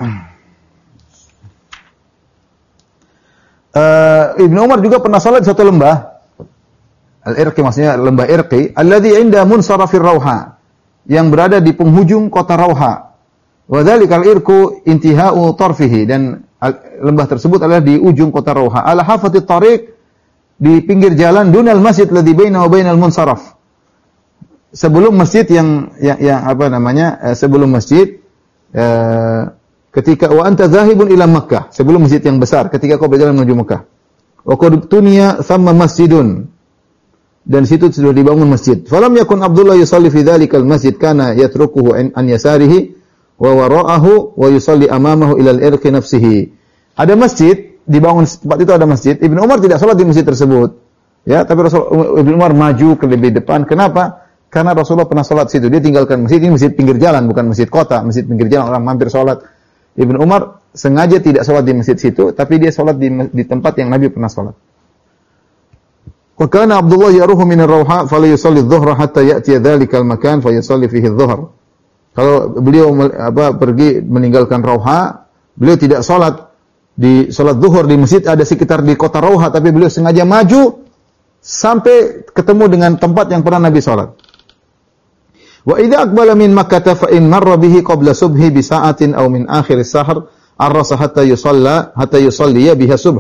Uh, Ibnu Umar juga pernah salat di satu lembah. Al-irqi maksudnya lembah Irqi, alladzi 'inda munsarafir Rauha, yang berada di penghujung kota Rauha. Wa dzalikal irqu intihau tarfihi, dan lembah tersebut adalah di ujung kota Rauha. Ala hafatit tariq, di pinggir jalan, dunal masjid ladzi bainahu wa bainal munsaraf. Sebelum masjid yang yang, yang apa namanya? Sebelum masjid eh, ketika wa anta dzahibun ila Makkah, sebelum masjid yang besar ketika kau berjalan menuju Makkah. Wa qad tuniya thamma masjidun, dan situ sudah dibangun masjid. Falam yakun Abdullah yusalli fi dzalikal masjid, kana yatrukuhu an yasarihi wa wara'ahu wa yusalli amamahu ila al-irqi nafsihi. Ada masjid, dibangun tempat itu ada masjid. Ibnu Umar tidak salat di masjid tersebut. Ya, tapi Rasul Ibnu Umar maju ke lebih depan. Kenapa? Karena Rasulullah pernah salat situ. Dia tinggalkan masjid, ini masjid pinggir jalan, bukan masjid kota. Masjid pinggir jalan orang mampir salat. Ibnu Umar sengaja tidak salat di masjid situ, tapi dia salat di, di tempat yang Nabi pernah salat. Wa kana Abdullah yaruhu min ar-Rauha fala yusalli adh-dhuhra hatta ya'ti dzalikal makan fa yusalli fihi adh-dhuhr. Kalau beliau apa pergi meninggalkan Rauha, beliau tidak salat di salat zuhur di masjid ada sekitar di kota Rauha, tapi beliau sengaja maju sampai ketemu dengan tempat yang pernah Nabi salat. Wa idza aqbala min Makkah fa in marra bihi qabla subhi bi sa'atin aw min akhir as-sahr arrasa hatta yusalla hatta yusalli biha subha.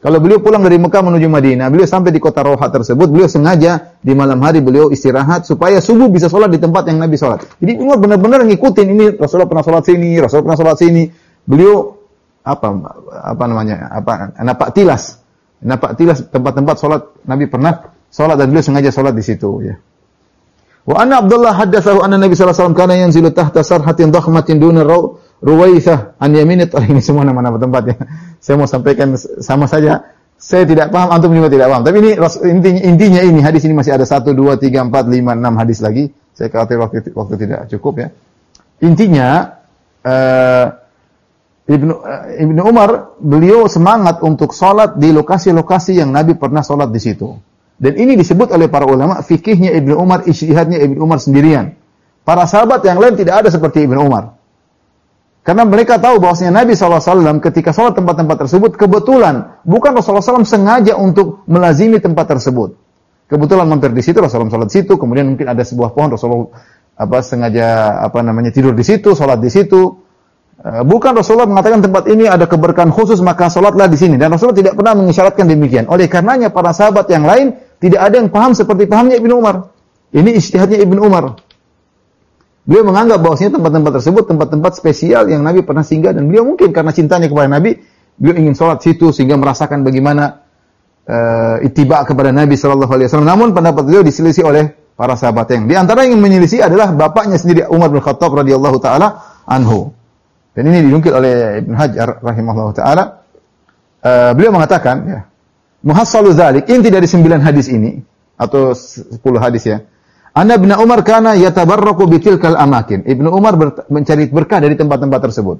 Kalau beliau pulang dari Mekah menuju Madinah, beliau sampai di kota Rawha tersebut, beliau sengaja di malam hari beliau istirahat supaya subuh bisa sholat di tempat yang Nabi sholat. Jadi Umar benar-benar ngikutin ini, Rasulullah pernah sholat sini, Rasulullah pernah sholat sini. Beliau apa apa namanya? Apa napak tilas. Napak tilas tempat-tempat sholat Nabi pernah sholat dan beliau sengaja sholat di situ ya. Wa anna Abdullah haddatsahu anna Nabi sallallahu alaihi wasallam kana yanzilu tahta sarhatin dhakhmatin duna Ruwaithah an yaminit. Ini semua nama-nama tempatnya. Saya mau sampaikan sama saja. Saya tidak paham, antum juga tidak paham. Tapi ini intinya, intinya ini hadis ini masih ada satu, dua, tiga, empat, lima, enam hadis lagi. Saya khawatir waktu, waktu tidak cukup ya. Intinya uh, Ibnu uh, Ibnu Umar beliau semangat untuk sholat di lokasi-lokasi yang Nabi pernah sholat di situ. Dan ini disebut oleh para ulama fikihnya Ibnu Umar, ijtihadnya Ibnu Umar sendirian. Para sahabat yang lain tidak ada seperti Ibnu Umar. Karena mereka tahu bahwasanya Nabi shallallahu alaihi wasallam ketika sholat tempat-tempat tersebut, kebetulan bukan Rasulullah shallallahu alaihi wasallam sengaja untuk melazimi tempat tersebut. Kebetulan mampir di situ, Rasulullah sholat di situ, kemudian mungkin ada sebuah pohon, Rasulullah apa sengaja apa namanya tidur di situ, sholat di situ. Bukan Rasulullah mengatakan tempat ini ada keberkahan khusus maka sholatlah di sini. Dan Rasulullah tidak pernah mengisyaratkan demikian. Oleh karenanya para sahabat yang lain tidak ada yang paham seperti pahamnya Ibnu Umar. Ini ijtihadnya Ibnu Umar. Beliau menganggap bahwasanya tempat-tempat tersebut tempat-tempat spesial yang Nabi pernah singgah dan beliau mungkin karena cintanya kepada Nabi, beliau ingin sholat situ sehingga merasakan bagaimana uh, ittiba kepada Nabi sallallahu alaihi wasallam. Namun pendapat beliau diselisih oleh para sahabat yang di antara yang menyelisih adalah bapaknya sendiri Umar bin Khattab radhiyallahu taala anhu. Dan ini dinukil oleh Ibnu Hajar rahimahullahu taala. Uh, beliau mengatakan ya, muhassalu dzalik, inti dari sembilan hadis ini atau sepuluh hadis ya. Anna Ibnu Umar kana yatabarraku bitilkal amakin. Ibnu Umar ber- mencari berkah dari tempat-tempat tersebut.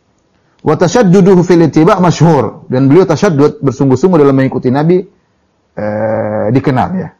Wa tashadduduhu fil ittiba' masyhur, dan beliau tasyaddud bersungguh-sungguh dalam mengikuti Nabi eh, dikenal ya.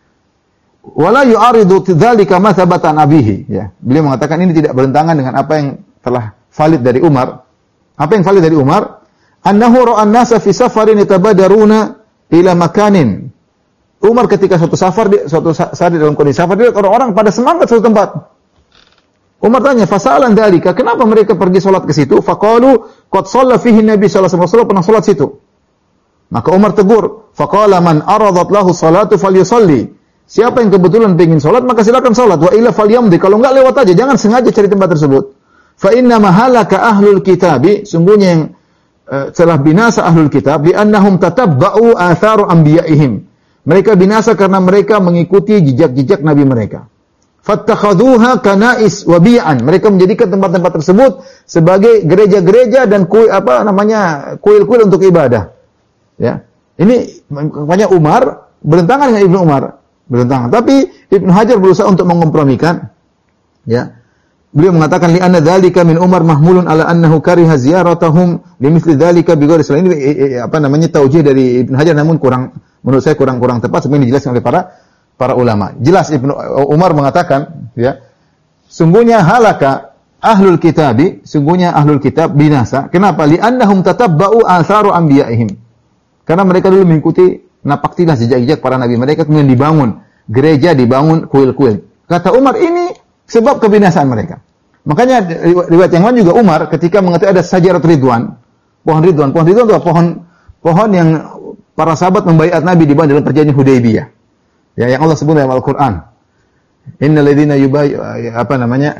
Wala yu'aridu dzalika ma thabata an abihi ya. Beliau mengatakan ini tidak bertentangan dengan apa yang telah valid dari Umar. Apa yang valid dari Umar? Annahu ra'a an-nasa fi safarin yatabadaruna ila makanin. Umar ketika suatu safar, suatu saat dalam kondisi safar, dia orang-orang pada semangat suatu tempat. Umar tanya, fasalan dzalika, kenapa mereka pergi salat ke situ? Faqalu qad shalla fihi Nabi sallallahu alaihi wasallam, pernah salat situ. Maka Umar tegur, faqala man aradat lahu salatu falyusalli. Siapa yang kebetulan ingin salat, maka silakan salat. Wa illa falyamdi, kalau enggak lewat aja, jangan sengaja cari tempat tersebut. Fa inna mahalaka ahlul kitabi, sungguhnya yang uh, telah binasa ahlul kitab, li annahum tatabba'u atharu anbiya'ihim. Mereka binasa karena mereka mengikuti jejak-jejak nabi mereka. Fattakhadhuha kana'is wa bi'an. Mereka menjadikan tempat-tempat tersebut sebagai gereja-gereja dan kuil apa namanya? kuil-kuil untuk ibadah. Ya. Ini makanya Umar bertentangan dengan Ibnu Umar, bertentangan. Tapi Ibnu Hajar berusaha untuk mengkompromikan. Ya. Beliau mengatakan li anna dzalika min Umar mahmulun ala annahu kariha ziyaratahum limithli dzalika bi ghairi selain ini apa namanya taujih dari Ibnu Hajar namun kurang menurut saya kurang-kurang tepat sebenarnya dijelaskan oleh para para ulama. Jelas Ibnu Umar mengatakan ya sungguhnya halaka ahlul kitabi, sungguhnya ahlul kitab binasa. Kenapa? Li annahum tatabba'u atharu anbiya'ihim. Karena mereka dulu mengikuti napak tilas jejak-jejak para nabi mereka, kemudian dibangun gereja, dibangun kuil-kuil. Kata Umar ini sebab kebinasaan mereka. Makanya riwayat yang lain juga Umar ketika mengatakan ada sajarat ridwan, pohon ridwan, pohon ridwan itu pohon pohon yang para sahabat membaiat Nabi di dalam perjanjian Hudaybiyah. Ya, yang Allah sebut dalam Al-Qur'an. Innal ladzina yubayyu apa namanya?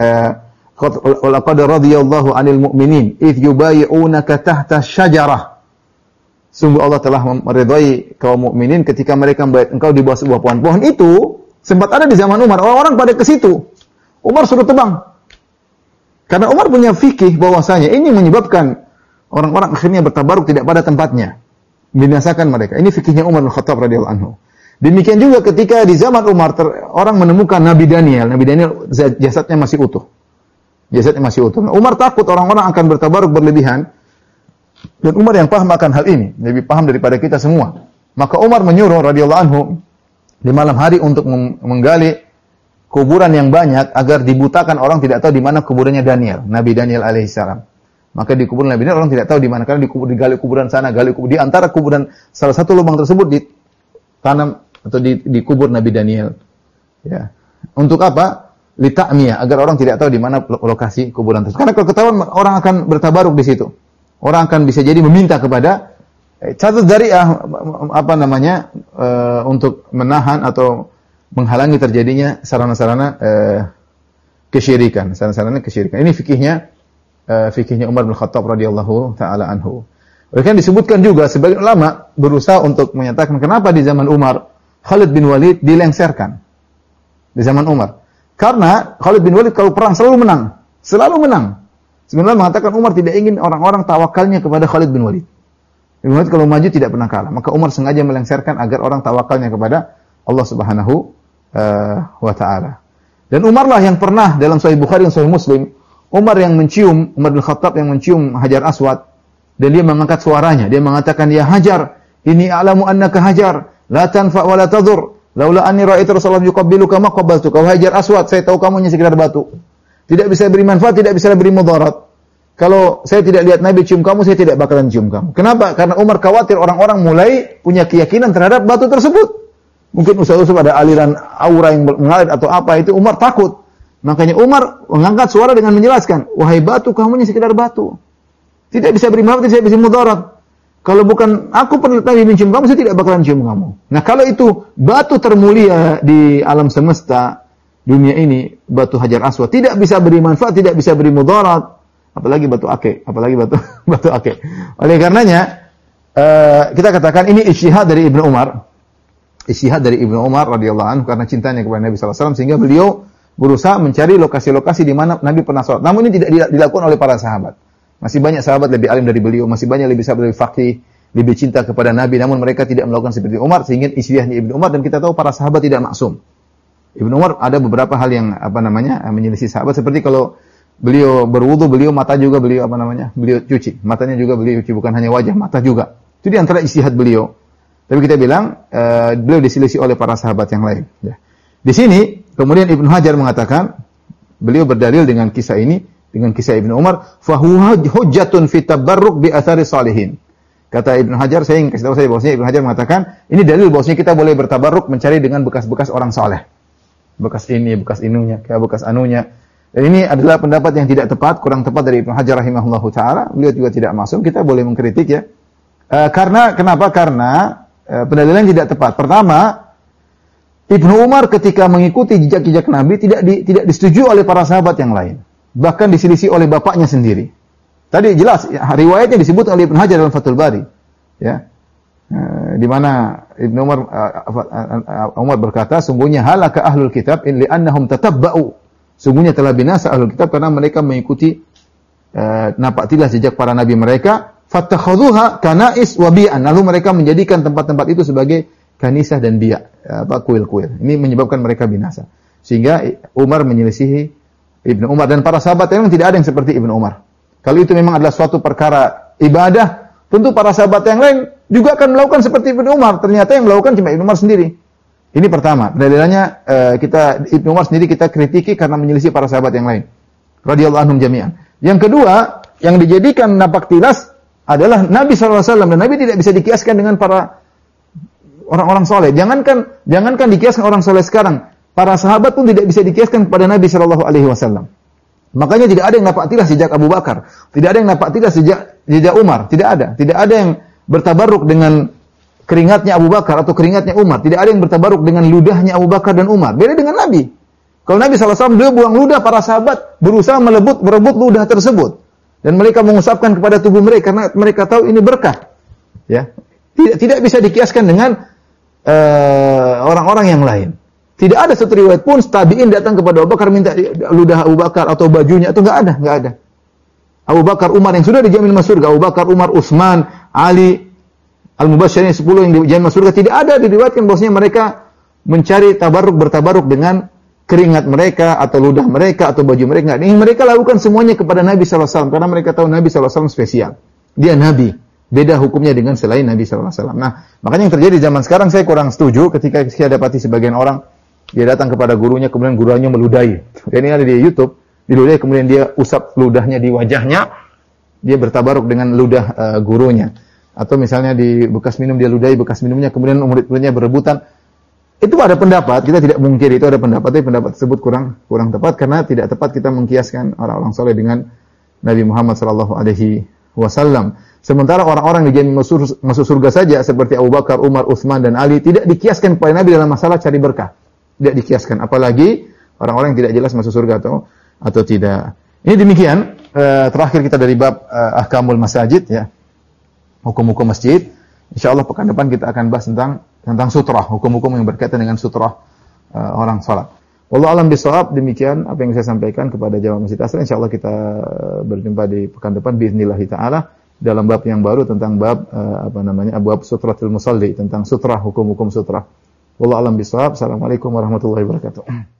Laqad radiyallahu 'anil mu'minin idh yubayyi'unaka tahta syajarah. Sungguh Allah telah meridai kaum mukminin ketika mereka membaiat engkau di bawah sebuah pohon. Pohon itu sempat ada di zaman Umar. Orang-orang pada ke situ. Umar suruh tebang. Karena Umar punya fikih bahwasanya ini menyebabkan orang-orang akhirnya bertabaruk tidak pada tempatnya. Binasakan mereka. Ini fikihnya Umar bin Khattab radhiyallahu anhu. Demikian juga ketika di zaman Umar ter, orang menemukan Nabi Daniel. Nabi Daniel jasadnya masih utuh. Jasadnya masih utuh. Nah, Umar takut orang-orang akan bertabaruk berlebihan. Dan Umar yang paham akan hal ini, lebih paham daripada kita semua. Maka Umar menyuruh radhiyallahu anhu di malam hari untuk menggali kuburan yang banyak agar dibutakan orang tidak tahu di mana kuburannya Daniel, Nabi Daniel alaihissalam. Maka di kuburan Nabi Daniel orang tidak tahu di mana karena di kubur digali kuburan sana, gali kubur di antara kuburan salah satu lubang tersebut ditanam atau di, dikubur Nabi Daniel. Ya. Untuk apa? Lita'miyah, agar orang tidak tahu di mana lokasi kuburan tersebut. Karena kalau ketahuan orang akan bertabaruk di situ. Orang akan bisa jadi meminta kepada Satu dari'ah apa namanya uh, untuk menahan atau menghalangi terjadinya sarana-sarana uh, kesyirikan, sarana-sarana kesyirikan. Ini fikihnya uh, fikihnya Umar bin Khattab radhiyallahu taala anhu. Bahkan disebutkan juga sebagian ulama berusaha untuk menyatakan kenapa di zaman Umar Khalid bin Walid dilengserkan. Di zaman Umar. Karena Khalid bin Walid kalau perang selalu menang, selalu menang. Sebenarnya mengatakan Umar tidak ingin orang-orang tawakalnya kepada Khalid bin Walid. Ibn Walid kalau maju tidak pernah kalah. Maka Umar sengaja melengserkan agar orang tawakalnya kepada Allah Subhanahu uh, wa taala. Dan Umarlah yang pernah dalam Sahih Bukhari dan Sahih Muslim, Umar yang mencium, Umar bin Khattab yang mencium Hajar Aswad dan dia mengangkat suaranya. Dia mengatakan, "Ya Hajar, inni a'lamu annaka Hajar, la tanfa wa la tadur. Laula anni ra'aitu Rasulullah yuqabbiluka ma qabbaltuka." Wahai Hajar Aswad, saya tahu kamu hanya sekedar batu. Tidak bisa beri manfaat, tidak bisa beri mudarat. Kalau saya tidak lihat Nabi cium kamu, saya tidak bakalan cium kamu. Kenapa? Karena Umar khawatir orang-orang mulai punya keyakinan terhadap batu tersebut. Mungkin usul-usul ada aliran aura yang mengalir atau apa, itu Umar takut. Makanya Umar mengangkat suara dengan menjelaskan, "Wahai batu, kamu hanya sekedar batu. Tidak bisa beri manfaat, tidak bisa mudarat. Kalau bukan aku pernah Nabi mencium kamu, saya tidak bakalan cium kamu." Nah, kalau itu batu termulia di alam semesta, dunia ini, batu Hajar Aswad, tidak bisa beri manfaat, tidak bisa beri mudarat. Apalagi batu akik, apalagi batu batu akik. Oleh karenanya uh, kita katakan ini ijtihad dari Ibnu Umar. Ijtihad dari Ibnu Umar radhiyallahu anhu karena cintanya kepada Nabi sallallahu alaihi wasallam sehingga beliau berusaha mencari lokasi-lokasi di mana Nabi pernah salat. Namun ini tidak dilakukan oleh para sahabat. Masih banyak sahabat lebih alim dari beliau, masih banyak lebih sahabat lebih faqih, lebih cinta kepada Nabi, namun mereka tidak melakukan seperti Umar sehingga ijtihadnya Ibnu Umar, dan kita tahu para sahabat tidak maksum. Ibnu Umar ada beberapa hal yang apa namanya menyelisih sahabat, seperti kalau beliau berwudu, beliau mata juga beliau apa namanya? Beliau cuci. Matanya juga beliau cuci, bukan hanya wajah, mata juga. Itu di antara ijtihad beliau. Tapi kita bilang uh, beliau diselisih oleh para sahabat yang lain, ya. Di sini kemudian Ibnu Hajar mengatakan beliau berdalil dengan kisah ini, dengan kisah Ibnu Umar, fa huwa hujjatun fi tabarruk bi athari salihin. Kata Ibnu Hajar, saya ingin kasih tahu saya bahwasanya Ibnu Hajar mengatakan ini dalil bahwasanya kita boleh bertabarruk mencari dengan bekas-bekas orang saleh. Bekas ini, bekas inunya, kayak bekas anunya. Dan ini adalah pendapat yang tidak tepat, kurang tepat dari Ibnu Hajar rahimahullahu taala. Beliau juga tidak maksum, kita boleh mengkritik ya. E, karena kenapa? Karena e, pendalilan tidak tepat. Pertama, Ibnu Umar ketika mengikuti jejak-jejak Nabi tidak di, tidak disetujui oleh para sahabat yang lain. Bahkan diselisih oleh bapaknya sendiri. Tadi jelas ya, riwayatnya disebut oleh Ibnu Hajar dalam Fathul Bari. Ya. E, di mana Ibnu Umar uh, Umar berkata, sungguhnya halaka ahlul kitab in li'annahum tatabba'u. Sungguhnya telah binasa ahlul kitab karena mereka mengikuti uh, napak tilas jejak para nabi mereka, fattakhadhuha kanais wa bi'an. Lalu mereka menjadikan tempat-tempat itu sebagai kanisah dan bi'a, apa kuil-kuil. Ini menyebabkan mereka binasa. Sehingga Umar menyelisihi Ibnu Umar, dan para sahabat memang tidak ada yang seperti Ibnu Umar. Kalau itu memang adalah suatu perkara ibadah, tentu para sahabat yang lain juga akan melakukan seperti Ibnu Umar. Ternyata yang melakukan cuma Ibnu Umar sendiri. Ini pertama, pendalilannya uh, kita Ibnu Umar sendiri kita kritiki karena menyelisih para sahabat yang lain. Radhiyallahu anhum jami'an. Yang kedua, yang dijadikan napak tilas adalah Nabi sallallahu alaihi wasallam, dan Nabi tidak bisa dikiaskan dengan para orang-orang soleh. Jangankan jangankan dikiaskan orang soleh sekarang, para sahabat pun tidak bisa dikiaskan kepada Nabi sallallahu alaihi wasallam. Makanya tidak ada yang napak tilas sejak Abu Bakar, tidak ada yang napak tilas sejak sejak Umar, tidak ada. Tidak ada yang bertabarruk dengan keringatnya Abu Bakar atau keringatnya Umar. Tidak ada yang bertabaruk dengan ludahnya Abu Bakar dan Umar. Beda dengan Nabi. Kalau Nabi sallallahu alaihi wasallam dia buang ludah, para sahabat berusaha melebut merebut ludah tersebut. Dan mereka mengusapkan kepada tubuh mereka karena mereka tahu ini berkah. Ya. Tidak tidak bisa dikiaskan dengan uh, orang-orang yang lain. Tidak ada satu riwayat pun tabi'in datang kepada Abu Bakar minta ludah Abu Bakar atau bajunya, itu enggak ada, enggak ada. Abu Bakar, Umar yang sudah dijamin masuk surga, Abu Bakar, Umar, Utsman, Ali, Al-Mubasysyirin sepuluh yang dijamin masuk surga, tidak ada diriwayatkan bahwasanya mereka mencari tabarruk bertabaruk dengan keringat mereka atau ludah mereka atau baju mereka. Ini mereka lakukan semuanya kepada Nabi sallallahu alaihi wasallam karena mereka tahu Nabi sallallahu alaihi wasallam spesial. Dia nabi, beda hukumnya dengan selain Nabi sallallahu alaihi wasallam. Nah, makanya yang terjadi zaman sekarang saya kurang setuju ketika saya dapati sebagian orang dia datang kepada gurunya kemudian gurunya meludahi. Ini ada di YouTube, diludahi kemudian dia usap ludahnya di wajahnya, dia bertabaruk dengan ludah uh, gurunya. Atau misalnya di bekas minum dia ludahi bekas minumnya, kemudian murid-muridnya berebutan. Itu ada pendapat, kita tidak mungkiri itu ada pendapat, tapi pendapat tersebut kurang kurang tepat karena tidak tepat kita mengkiaskan orang-orang soleh dengan Nabi Muhammad sallallahu alaihi wasallam. Sementara orang-orang yang masuk, masuk surga saja seperti Abu Bakar, Umar, Utsman dan Ali tidak dikiaskan kepada Nabi dalam masalah cari berkah. Tidak dikiaskan, apalagi orang-orang yang tidak jelas masuk surga atau atau tidak. Ini demikian uh, terakhir kita dari bab uh, ahkamul masajid ya. Hukum-hukum masjid. Insyaallah pekan depan kita akan bahas tentang tentang sutrah, hukum-hukum yang berkaitan dengan sutrah uh, orang salat. Wallahu a'lam bishawab. Demikian apa yang saya sampaikan kepada jamaah Masjid Asr. Insyaallah kita berjumpa di pekan depan باذنillah taala dalam bab yang baru tentang bab uh, apa namanya abwab sutratul musalli, tentang sutrah, hukum-hukum sutrah. Wallahu a'lam bishawab. Assalamualaikum warahmatullahi wabarakatuh.